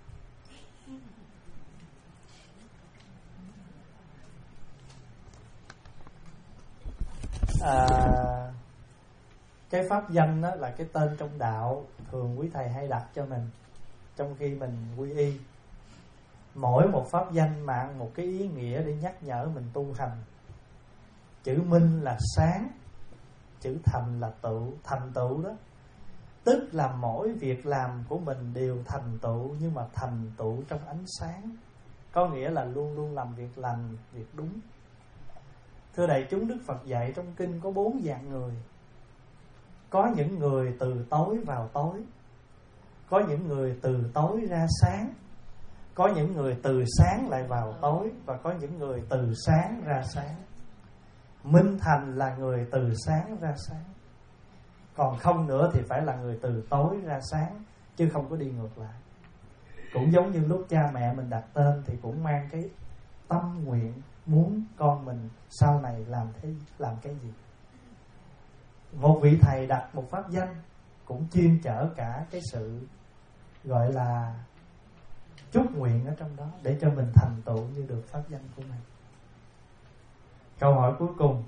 À, cái pháp danh đó là cái tên trong đạo, thường quý thầy hay đặt cho mình trong khi mình quy y. Mỗi một pháp danh mang một cái ý nghĩa để nhắc nhở mình tu hành. Chữ Minh là sáng, chữ Thành là tựu, thành tựu đó. Tức là mỗi việc làm của mình đều thành tựu, nhưng mà thành tựu trong ánh sáng. Có nghĩa là luôn luôn làm việc lành, việc đúng. Thưa đại chúng, Đức Phật dạy trong kinh có bốn dạng người. Có những người từ tối vào tối, có những người từ tối ra sáng, có những người từ sáng lại vào tối, và có những người từ sáng ra sáng. Minh Thành là người từ sáng ra sáng. Còn không nữa thì phải là người từ tối ra sáng, chứ không có đi ngược lại. Cũng giống như lúc cha mẹ mình đặt tên thì cũng mang cái tâm nguyện muốn con mình sau này làm thế làm cái gì. Một vị thầy đặt một pháp danh cũng chuyên chở cả cái sự gọi là chúc nguyện ở trong đó, để cho mình thành tựu như được pháp danh của mình. Câu hỏi cuối cùng: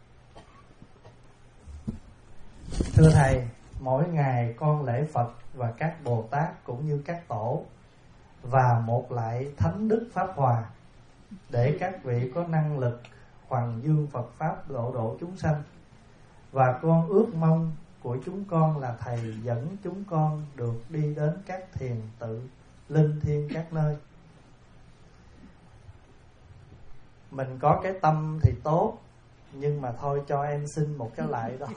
thưa thầy, mỗi ngày con lễ Phật và các Bồ Tát cũng như các tổ, và một lại Thánh Đức Pháp Hòa, để các vị có năng lực hoằng dương Phật Pháp độ độ chúng sanh. Và con ước mong của chúng con là thầy dẫn chúng con được đi đến các thiền tự linh thiêng các nơi. Mình có cái tâm thì tốt, nhưng mà thôi cho em xin một cái lại đó.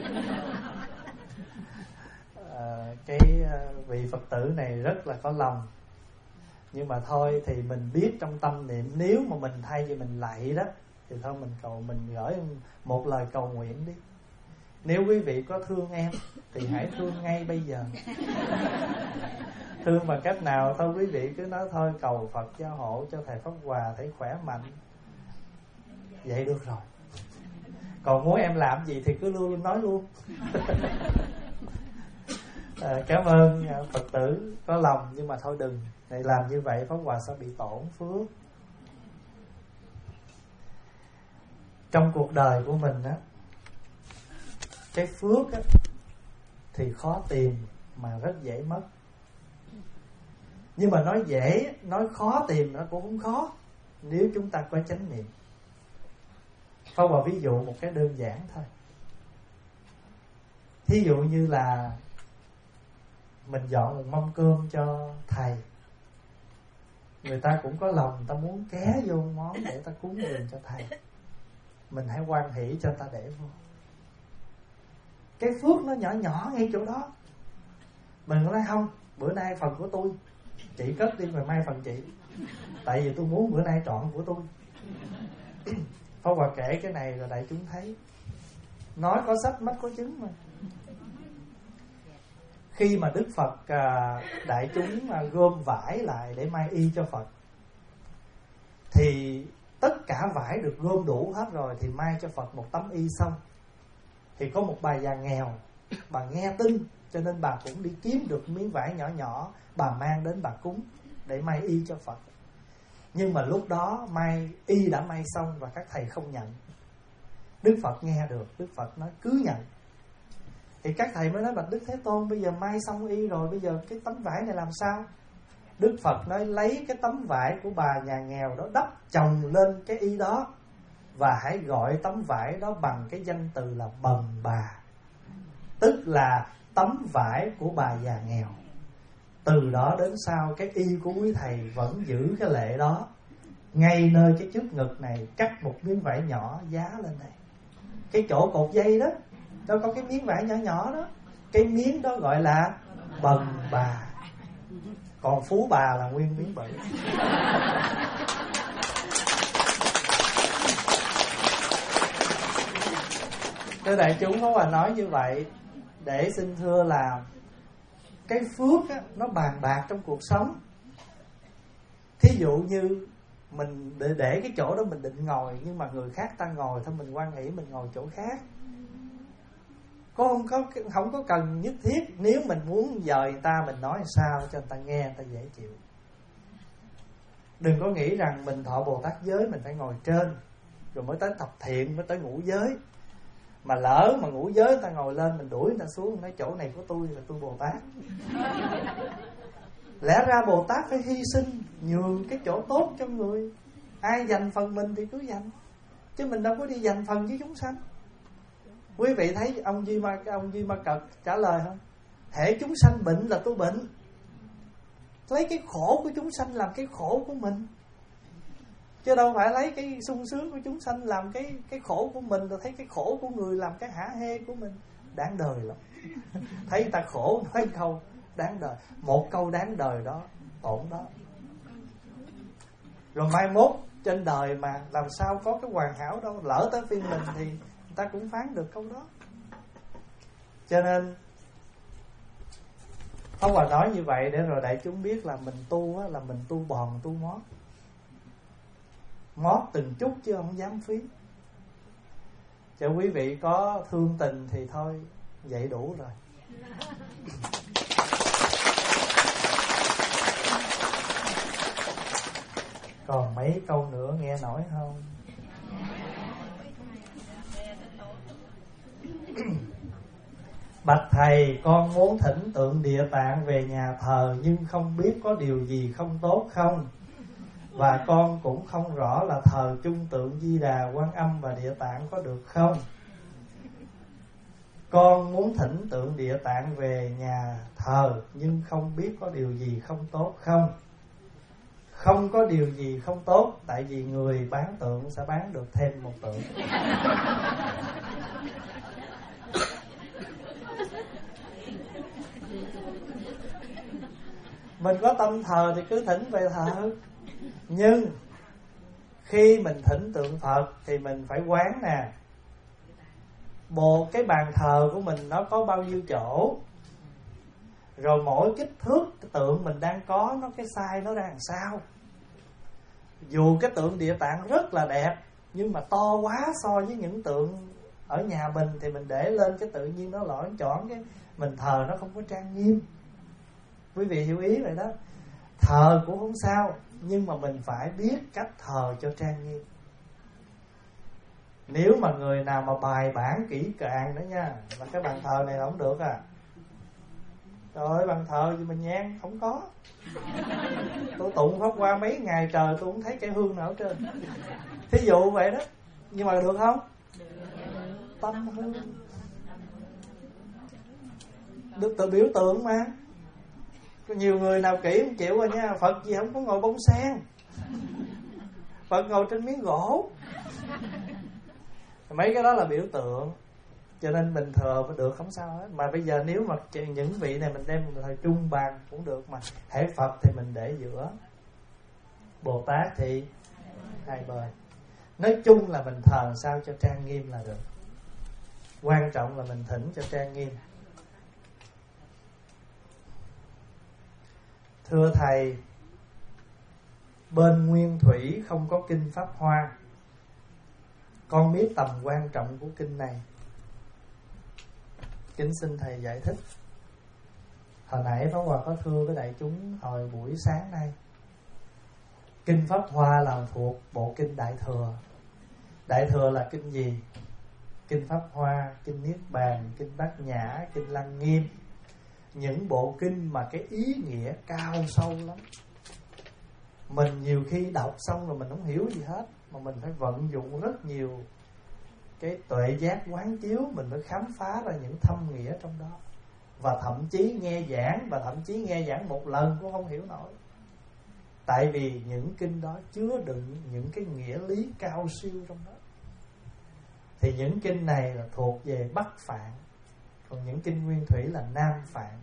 à, Cái vị Phật tử này rất là có lòng, nhưng mà thôi thì mình biết trong tâm niệm, nếu mà mình thay vì mình lạy đó thì thôi mình cầu, mình gửi một lời cầu nguyện đi. Nếu quý vị có thương em thì hãy thương ngay bây giờ. Thương bằng cách nào thôi quý vị cứ nói thôi, cầu Phật gia hộ cho thầy Pháp Hòa thấy khỏe mạnh, vậy được rồi. Còn muốn em làm gì thì cứ luôn nói luôn. à, Cảm ơn Phật tử có lòng, nhưng mà thôi đừng này làm như vậy, Pháp Hòa sẽ bị tổn phước. Trong cuộc đời của mình á, cái phước á thì khó tìm mà rất dễ mất. Nhưng mà nói dễ, nói khó tìm nó cũng không khó nếu chúng ta có chánh niệm. Phong vào ví dụ một cái đơn giản thôi. Thí dụ như là mình dọn một mâm cơm cho thầy, người ta cũng có lòng, người ta muốn ké vô món để ta cúng dường cho thầy, mình hãy hoan hỷ cho ta để vô. Cái phước nó nhỏ nhỏ ngay chỗ đó. Mình nói không, bữa nay phần của tôi, chị cất đi, ngày mai phần chị, tại vì tôi muốn bữa nay trọn của tôi. Pháp Hòa kể cái này rồi đại chúng thấy, nói có sách mắt có chứng mà. Khi mà Đức Phật à, đại chúng à, gom vải lại để may y cho Phật, thì tất cả vải được gom đủ hết rồi, thì may cho Phật một tấm y xong, thì có một bà già nghèo, bà nghe tin, cho nên bà cũng đi kiếm được miếng vải nhỏ nhỏ, bà mang đến bà cúng để may y cho Phật. Nhưng mà lúc đó may y đã may xong và các thầy không nhận. Đức Phật nghe được, Đức Phật nói cứ nhận. Thì các thầy mới nói bạch Đức Thế Tôn, bây giờ may xong y rồi, bây giờ cái tấm vải này làm sao? Đức Phật nói lấy cái tấm vải của bà nhà nghèo đó đắp chồng lên cái y đó, và hãy gọi tấm vải đó bằng cái danh từ là bần bà, tức là tấm vải của bà già nghèo. Từ đó đến sau cái y của quý thầy vẫn giữ cái lệ đó. Ngay nơi cái trước ngực này cắt một miếng vải nhỏ giá lên đây, cái chỗ cột dây đó, đó có cái miếng vải nhỏ nhỏ đó, cái miếng đó gọi là bần bà. Còn phú bà là nguyên miếng bự. Thưa đại chúng, Pháp Hòa nói như vậy để xin thưa là cái phước á, nó bàn bạc trong cuộc sống. Thí dụ như mình để, để cái chỗ đó mình định ngồi, nhưng mà người khác ta ngồi, thôi mình hoan hỷ mình ngồi chỗ khác. Có không có không có cần nhất thiết. Nếu mình muốn dời người ta, mình nói sao cho người ta nghe, người ta dễ chịu. Đừng có nghĩ rằng mình thọ Bồ Tát giới mình phải ngồi trên, rồi mới tới thập thiện, mới tới ngũ giới. Mà lỡ mà ngũ giới người ta ngồi lên, mình đuổi người ta xuống, nói chỗ này của tôi là tôi Bồ Tát. Lẽ ra Bồ Tát phải hy sinh, nhường cái chỗ tốt cho người. Ai dành phần mình thì cứ dành, chứ mình đâu có đi dành phần với chúng sanh. Quý vị thấy ông Duy Ma, ông Duy Ma Cật trả lời không? Hễ chúng sanh bệnh là tôi bệnh. Lấy cái khổ của chúng sanh làm cái khổ của mình, chứ đâu phải lấy cái sung sướng của chúng sanh làm cái cái khổ của mình, rồi thấy cái khổ của người làm cái hả hê của mình. Đáng đời lắm. Thấy người ta khổ nói câu đáng đời, một câu đáng đời đó ổn đó. Rồi mai mốt trên đời mà làm sao có cái hoàn hảo đâu, lỡ tới phiên mình thì người ta cũng phán được câu đó. Cho nên Pháp Hòa nói như vậy để rồi đại chúng biết là mình tu á, là mình tu bòn tu mót, mót từng chút chứ không dám phí. Cho quý vị có thương tình thì thôi, vậy đủ rồi. Còn mấy câu nữa nghe nổi không? Bạch thầy, con muốn thỉnh tượng Địa Tạng về nhà thờ, nhưng không biết có điều gì không tốt không? Và con cũng không rõ là thờ chung tượng Di Đà, Quan Âm và Địa Tạng có được không? Con muốn thỉnh tượng Địa Tạng về nhà thờ, nhưng không biết có điều gì không tốt không? Không có điều gì không tốt, tại vì người bán tượng sẽ bán được thêm một tượng. Mình có tâm thờ thì cứ thỉnh về thờ. Nhưng khi mình thỉnh tượng Phật thì mình phải quán nè, bộ cái bàn thờ của mình nó có bao nhiêu chỗ, rồi mỗi kích thước cái tượng mình đang có nó cái size nó ra làm sao. Dù cái tượng Địa Tạng rất là đẹp, nhưng mà to quá so với những tượng ở nhà mình thì mình để lên cái tự nhiên nó lõi chỏn, cái mình thờ nó không có trang nghiêm. Quý vị hiểu ý vậy đó. Thờ cũng không sao, nhưng mà mình phải biết cách thờ cho trang nghiêm. Nếu mà người nào mà bài bản kỹ càng đó nha, là cái bàn thờ này không được à. Trời ơi, bàn thờ gì mà nhang, không có. Tôi tụng Pháp Hoa mấy ngày trời tôi không thấy cây hương nào ở trên. Thí dụ vậy đó. Nhưng mà được không? Tâm hương được tự biểu tượng mà. Có nhiều người nào kỹ không chịu rồi nha. Phật gì không có ngồi bông sen, Phật ngồi trên miếng gỗ. Mấy cái đó là biểu tượng, cho nên mình thờ được không sao hết. Mà bây giờ nếu mà những vị này mình đem thời trung bàn cũng được mà. Hễ Phật thì mình để giữa, Bồ Tát thì hai bên. Nói chung là mình thờ sao cho trang nghiêm là được. Quan trọng là mình thỉnh cho trang nghiêm. Thưa Thầy, bên Nguyên Thủy không có kinh Pháp Hoa. Con biết tầm quan trọng của kinh này. Kính xin Thầy giải thích. Hồi nãy Pháp Hòa có thưa với đại chúng hồi buổi sáng nay, kinh Pháp Hoa là thuộc bộ kinh Đại Thừa. Đại Thừa là kinh gì? Kinh Pháp Hoa, kinh Niết Bàn, kinh Bát Nhã, kinh Lăng Nghiêm. Những bộ kinh mà cái ý nghĩa cao sâu lắm. Mình nhiều khi đọc xong rồi mình không hiểu gì hết, mà mình phải vận dụng rất nhiều cái tuệ giác quán chiếu, mình mới khám phá ra những thâm nghĩa trong đó. Và thậm chí nghe giảng, và thậm chí nghe giảng một lần cũng không hiểu nổi. Tại vì những kinh đó chứa đựng những cái nghĩa lý cao siêu trong đó. Thì những kinh này là thuộc về Bắc Phạn, còn những kinh Nguyên Thủy là Nam Phạn.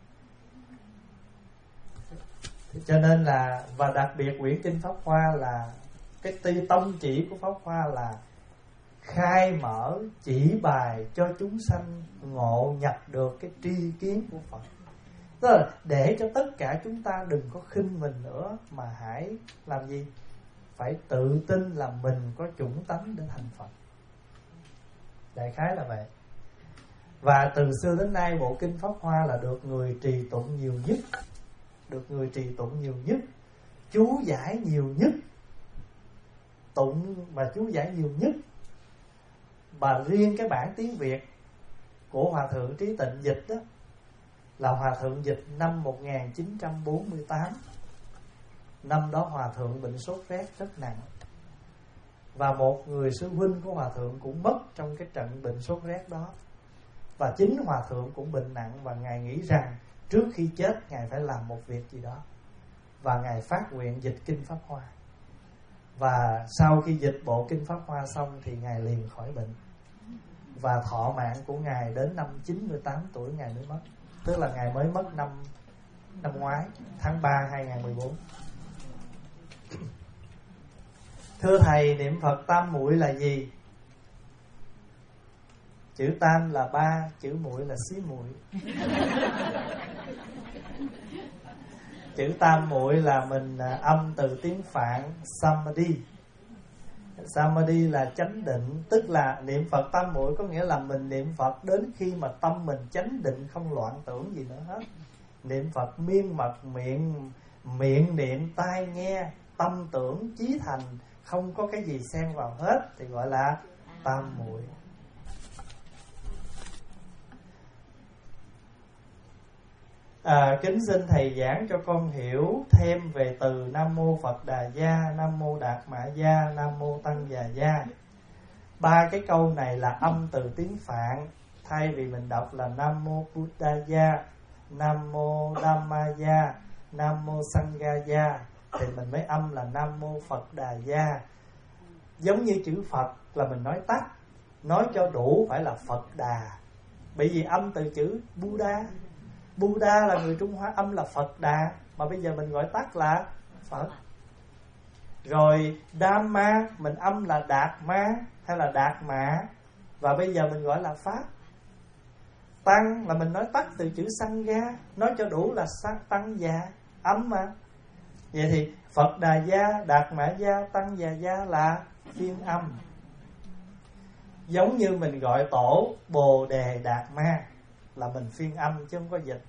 Cho nên là, và đặc biệt quyển kinh Pháp Hoa là cái ti tông chỉ của Pháp Hoa là khai mở chỉ bài cho chúng sanh ngộ nhập được cái tri kiến của Phật. Tức là để cho tất cả chúng ta đừng có khinh mình nữa, mà hãy làm gì? Phải tự tin là mình có chủng tánh để thành Phật. Đại khái là vậy. Và từ xưa đến nay bộ kinh Pháp Hoa là được người trì tụng nhiều nhất, được người trì tụng nhiều nhất, chú giải nhiều nhất, tụng mà chú giải nhiều nhất. Và riêng cái bản tiếng Việt của Hòa Thượng Trí Tịnh dịch đó, là Hòa Thượng dịch năm một nghìn chín trăm bốn mươi tám. Năm đó Hòa Thượng bệnh sốt rét rất nặng, và một người sư huynh của Hòa Thượng cũng mất trong cái trận bệnh sốt rét đó. Và chính Hòa Thượng cũng bệnh nặng, và Ngài nghĩ rằng trước khi chết Ngài phải làm một việc gì đó. Và Ngài phát nguyện dịch kinh Pháp Hoa. Và sau khi dịch bộ kinh Pháp Hoa xong thì Ngài liền khỏi bệnh. Và thọ mạng của Ngài đến năm chín mươi tám tuổi Ngài mới mất. Tức là Ngài mới mất năm năm ngoái, tháng ba hai nghìn mười bốn. Thưa Thầy, niệm Phật tam muội là gì? Chữ tam là ba, chữ muội là xí muội. Chữ tam muội là mình âm từ tiếng Phạn Samadhi. Samadhi là chánh định, tức là niệm Phật tam muội có nghĩa là mình niệm Phật đến khi mà tâm mình chánh định, không loạn tưởng gì nữa hết. Niệm Phật miên mật, miệng miệng niệm, tai nghe, tâm tưởng chí thành, không có cái gì xen vào hết thì gọi là tam muội. À, kính xin Thầy giảng cho con hiểu thêm về từ Nam Mô Phật Đà Gia, Nam Mô Đạt Mã Gia, Nam Mô Tăng Già Gia. Ba cái câu này là âm từ tiếng Phạn. Thay vì mình đọc là Nam Mô Buddha Gia, Nam Mô Dhamma Gia, Nam Mô Sangha Gia, thì mình mới âm là Nam Mô Phật Đà Gia. Giống như chữ Phật là mình nói tắt, nói cho đủ phải là Phật Đà. Bởi vì âm từ chữ Buddha, Buddha là người Trung Hoa, âm là Phật Đà, mà bây giờ mình gọi tắt là Phật. Rồi Dhamma mình âm là Đạt Ma hay là Đạt Mã, và bây giờ mình gọi là Pháp. Tăng là mình nói tắt từ chữ Sangha, nói cho đủ là Tăng Già, âm mà. Vậy thì Phật Đà Gia, Đạt Mã Gia, Tăng Già Gia là phiên âm. Giống như mình gọi tổ Bồ Đề Đạt Ma là mình phiên âm chứ không có dịch.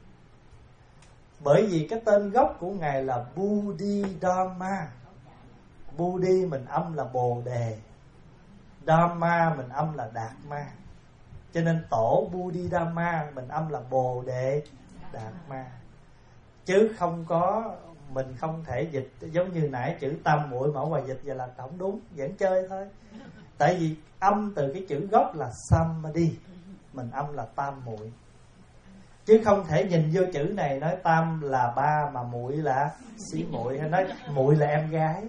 Bởi vì cái tên gốc của Ngài là Bodhidharma. Bodhi mình âm là Bồ Đề, Dharma mình âm là Đạt Ma, cho nên tổ Bodhidharma mình âm là Bồ Đề đạt ma. Chứ không có, mình không thể dịch giống như nãy chữ tam muội mà ở ngoài dịch vậy là không đúng, vẫn chơi thôi. Tại vì âm từ cái chữ gốc là samadhi, mình âm là tam muội. Chứ không thể nhìn vô chữ này nói tam là ba mà muội là xí muội, hay nói muội là em gái.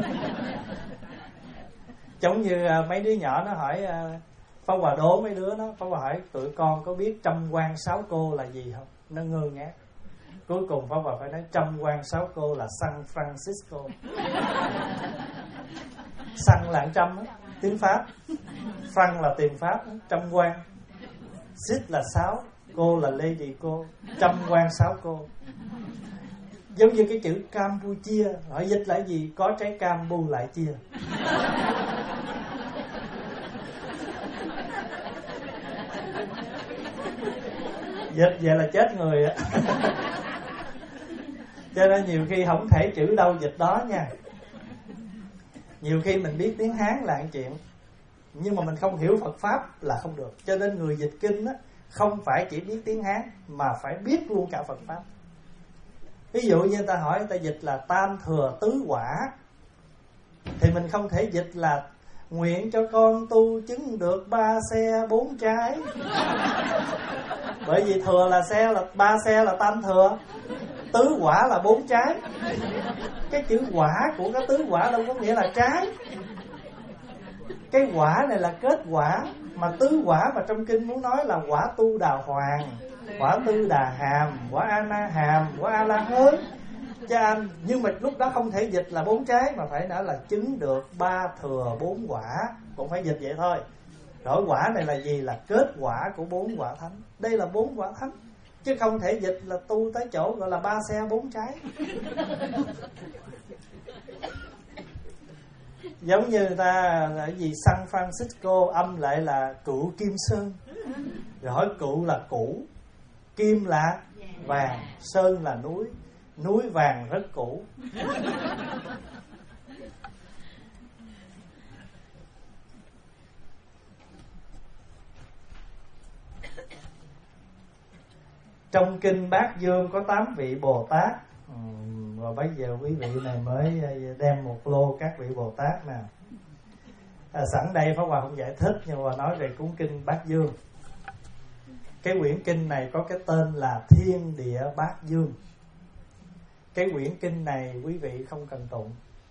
Giống như mấy đứa nhỏ nó hỏi Pháp Hòa đố mấy đứa nó, Pháp Hòa hỏi tụi con có biết trăm quan sáu cô là gì không? Nó ngơ ngác. Cuối cùng Pháp Hòa phải nói trăm quan sáu cô là San Francisco. San là trăm đó, tiếng Pháp. Franc là tiền Pháp đó, trăm quan. Xích là sáu, cô là lady cô, trăm quan sáu cô. Giống như cái chữ Campuchia, hỏi dịch là gì? Có trái cam bu lại chia. Dịch vậy là chết người á. Cho nên nhiều khi không thể chữ đâu dịch đó nha. Nhiều khi mình biết tiếng Hán là một chuyện, nhưng mà mình không hiểu Phật Pháp là không được. Cho nên người dịch kinh á, không phải chỉ biết tiếng Hán mà phải biết luôn cả Phật Pháp. Ví dụ như ta hỏi, người ta dịch là tam thừa tứ quả, thì mình không thể dịch là nguyện cho con tu chứng được ba xe bốn trái. Bởi vì thừa là xe, là ba xe là tam thừa, tứ quả là bốn trái. Cái chữ quả của cái tứ quả đâu có nghĩa là trái. Cái quả này là kết quả, mà tứ quả mà trong kinh muốn nói là quả tu đà hoàng, quả tư đà hàm, quả a na hàm, quả a la hớn. Cha anh, nhưng mà lúc đó không thể dịch là bốn trái, mà phải nói là chứng được ba thừa bốn quả, cũng phải dịch vậy thôi. Rồi quả này là gì? Là kết quả của bốn quả thánh. Đây là bốn quả thánh, chứ không thể dịch là tu tới chỗ gọi là ba xe bốn trái. Giống như người ta là gì, San Francisco âm lại là cựu Kim Sơn. Rồi hỏi cựu là cũ, kim là vàng, sơn là núi, núi vàng rất cũ. Trong kinh Bát Dương có tám vị Bồ Tát. Ừ, rồi bây giờ quý vị này mới đem một lô các vị Bồ Tát nè. À, sẵn đây Pháp Hòa không giải thích, nhưng mà nói về cuốn kinh Bát Dương. Cái quyển kinh này có cái tên là Thiên Địa Bát Dương. Cái quyển kinh này quý vị không cần tụng,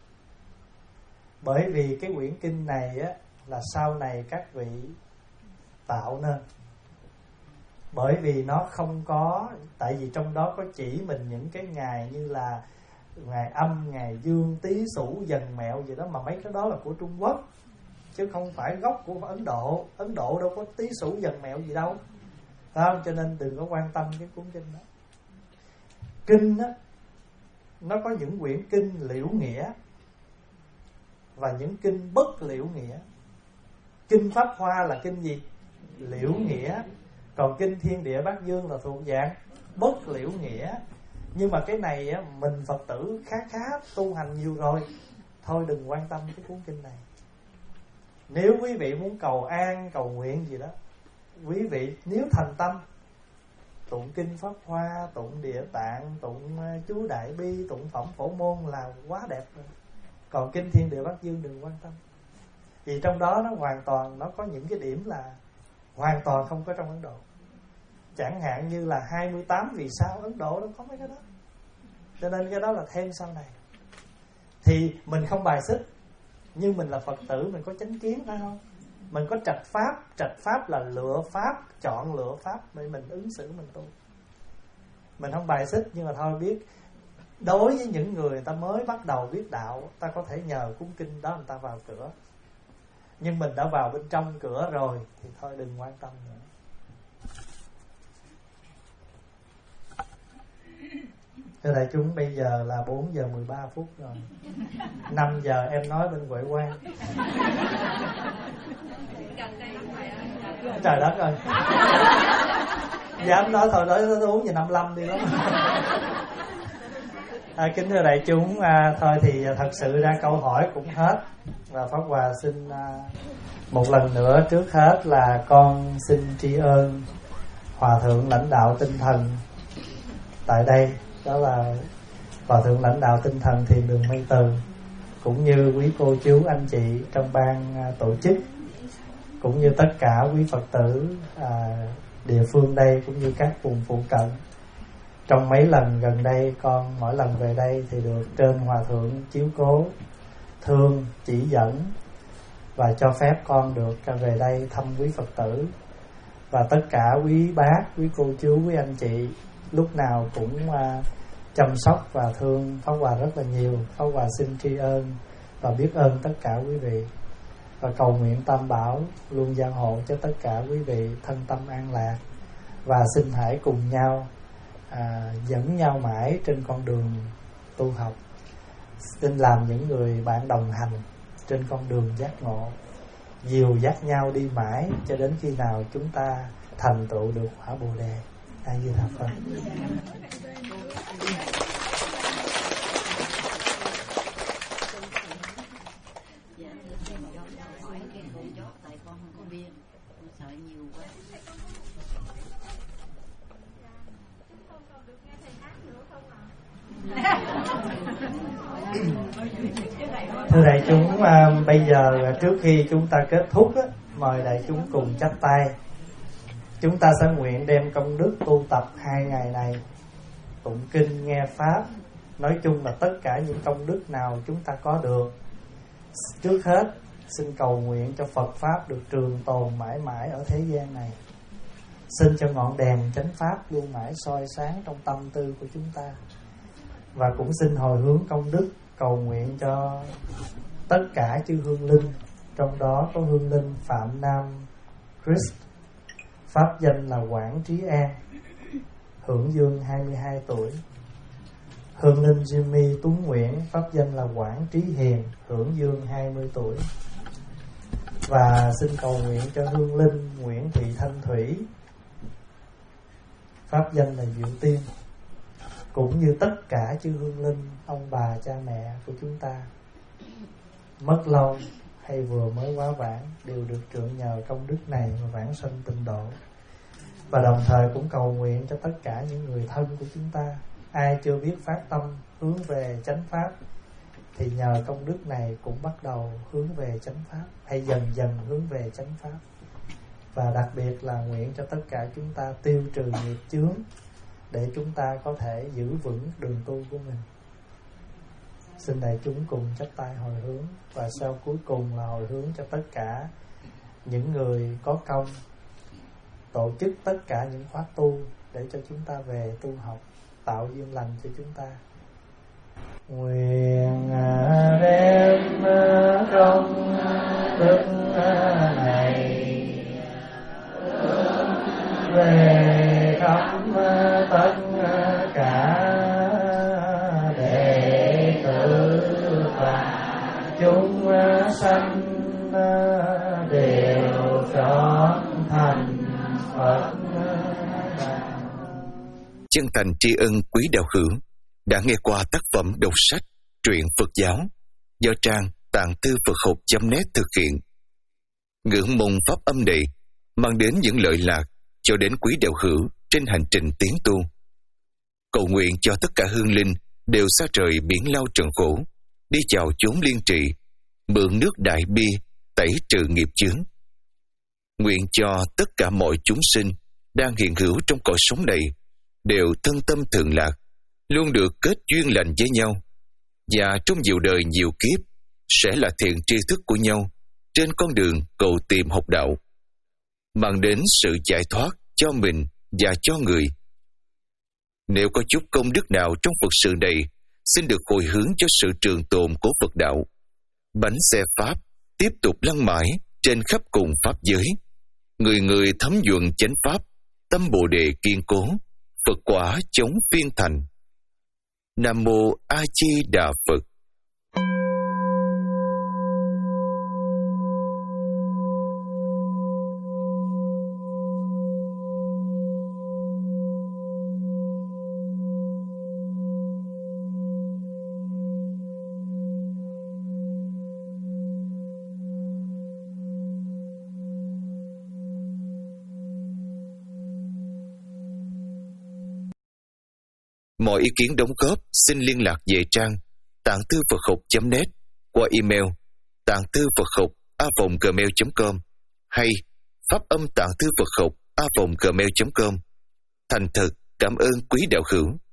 bởi vì cái quyển kinh này á, là sau này các vị tạo nên. Bởi vì nó không có, tại vì trong đó có chỉ mình những cái ngày như là ngày âm, ngày dương, tý sửu, dần mẹo gì đó, mà mấy cái đó là của Trung Quốc chứ không phải gốc của Ấn Độ. Ấn Độ đâu có tý sửu dần mẹo gì đâu, phải không? Cho nên đừng có quan tâm cái cuốn kinh đó. Kinh á, nó có những quyển kinh liễu nghĩa và những kinh bất liễu nghĩa. Kinh Pháp Hoa là kinh gì? Liễu nghĩa. Còn kinh Thiên Địa Bát Dương là thuộc dạng bất liễu nghĩa. Nhưng mà cái này á, mình Phật tử khá khá tu hành nhiều rồi, thôi đừng quan tâm cái cuốn kinh này. Nếu quý vị muốn cầu an, cầu nguyện gì đó, quý vị nếu thành tâm tụng kinh Pháp Hoa, tụng Địa Tạng, tụng chú Đại Bi, tụng Phẩm Phổ Môn là quá đẹp rồi. Còn kinh Thiên Địa Bát Dương đừng quan tâm, vì trong đó nó hoàn toàn, nó có những cái điểm là hoàn toàn không có trong Ấn Độ. Chẳng hạn như là hai mươi tám vì sao Ấn Độ đâu có mấy cái đó. Cho nên cái đó là thêm sau này. Thì mình không bài xích, nhưng mình là Phật tử, mình có chánh kiến, phải không? Mình có trạch pháp. Trạch pháp là lựa pháp, chọn lựa pháp để mình ứng xử, mình tu. Mình không bài xích, nhưng mà thôi biết, đối với những người, người ta mới bắt đầu biết đạo, ta có thể nhờ cuốn kinh đó người ta vào cửa. Nhưng mình đã vào bên trong cửa rồi thì thôi đừng quan tâm nữa. Thưa đại chúng, bây giờ là bốn giờ mười ba phút rồi. năm giờ em nói bên Huệ Quang. Trời đất ơi. Dám nói thôi, nói bốn giờ năm mươi lăm đi đó. À, kính thưa đại chúng, à, thôi thì thật sự ra câu hỏi cũng hết. Và Pháp Hòa xin à, một lần nữa, trước hết là con xin tri ân Hòa Thượng lãnh đạo tinh thần tại đây, đó là Hòa thượng lãnh đạo tinh thần Thiền đường Mây Từ, cũng như quý cô chú anh chị trong ban tổ chức, cũng như tất cả quý Phật tử à, địa phương đây, cũng như các vùng phụ cận. Trong mấy lần gần đây, con mỗi lần về đây thì được trên Hòa thượng chiếu cố, thương, chỉ dẫn và cho phép con được về đây thăm quý Phật tử. Và tất cả quý bác, quý cô chú, quý anh chị lúc nào cũng uh, chăm sóc và thương Pháp Hòa rất là nhiều. Pháp Hòa xin tri ân và biết ơn tất cả quý vị, và cầu nguyện Tam Bảo luôn gia hộ cho tất cả quý vị thân tâm an lạc. Và xin hãy cùng nhau à, dẫn nhau mãi trên con đường tu học. Xin làm những người bạn đồng hành trên con đường giác ngộ, dìu dắt nhau đi mãi cho đến khi nào chúng ta thành tựu được quả Bồ Đề. A Di Đà Phật. Thưa đại chúng, à, bây giờ trước khi chúng ta kết thúc á, mời đại chúng cùng chắp tay. Chúng ta sẽ nguyện đem công đức tu tập hai ngày này, tụng kinh, nghe pháp, nói chung là tất cả những công đức nào chúng ta có được. Trước hết xin cầu nguyện cho Phật pháp được trường tồn mãi mãi ở thế gian này. Xin cho ngọn đèn chánh pháp luôn mãi soi sáng trong tâm tư của chúng ta. Và cũng xin hồi hướng công đức, cầu nguyện cho tất cả chư hương linh, trong đó có hương linh Phạm Nam Christ, pháp danh là Quảng Trí An, hưởng dương hai mươi hai tuổi. Hương linh Jimmy Tuấn Nguyễn, pháp danh là Quảng Trí Hiền, hưởng dương hai mươi tuổi. Và xin cầu nguyện cho hương linh Nguyễn Thị Thanh Thủy, pháp danh là Diệu Tiên, cũng như tất cả chư hương linh, ông bà cha mẹ của chúng ta mất lâu hay vừa mới quá vãng đều được trượng nhờ công đức này mà vãng sanh tịnh độ. Và đồng thời cũng cầu nguyện cho tất cả những người thân của chúng ta, ai chưa biết phát tâm hướng về chánh pháp thì nhờ công đức này cũng bắt đầu hướng về chánh pháp, hay dần dần hướng về chánh pháp. Và đặc biệt là nguyện cho tất cả chúng ta tiêu trừ nghiệp chướng để chúng ta có thể giữ vững đường tu của mình. Xin đại chúng cùng chắp tay hồi hướng. Và sau cuối cùng là hồi hướng cho tất cả những người có công tổ chức tất cả những khóa tu để cho chúng ta về tu học, tạo duyên lành cho chúng ta. Nguyện đem công đức này về khắp tất cả đệ tử và chúng sanh đều trở thành Phật. Chân thành tri ân quý đạo hữu đã nghe qua tác phẩm đọc sách truyện Phật giáo do trang tạng thư Phật học chấm net thực hiện. Ngưỡng mong pháp âm này mang đến những lợi lạc cho đến quý đạo hữu trên hành trình tiến tu. Cầu nguyện cho tất cả hương linh đều xa rời biển lao trần khổ, đi chào chốn liên trì, mượn nước đại bi tẩy trừ nghiệp chướng. Nguyện cho tất cả mọi chúng sinh đang hiện hữu trong cõi sống này đều thân tâm thường lạc, luôn được kết duyên lành với nhau, và trong nhiều đời nhiều kiếp sẽ là thiện tri thức của nhau trên con đường cầu tìm học đạo, mang đến sự giải thoát cho mình và cho người. Nếu có chút công đức nào trong Phật sự này, xin được hồi hướng cho sự trường tồn của Phật đạo. Bánh xe Pháp tiếp tục lăn mãi trên khắp cùng Pháp giới. Người người thấm nhuận chánh Pháp, tâm Bồ Đề kiên cố, Phật quả chống phiên thành. Nam Mô A Di Đà Phật. Mọi ý kiến đóng góp xin liên lạc về trang tạng thư Phật học chấm net qua email tạng thư Phật học a vòng gmail chấm com hay pháp âm tạng thư Phật học a vòng gmail chấm com. Thành thật cảm ơn quý đạo hữu.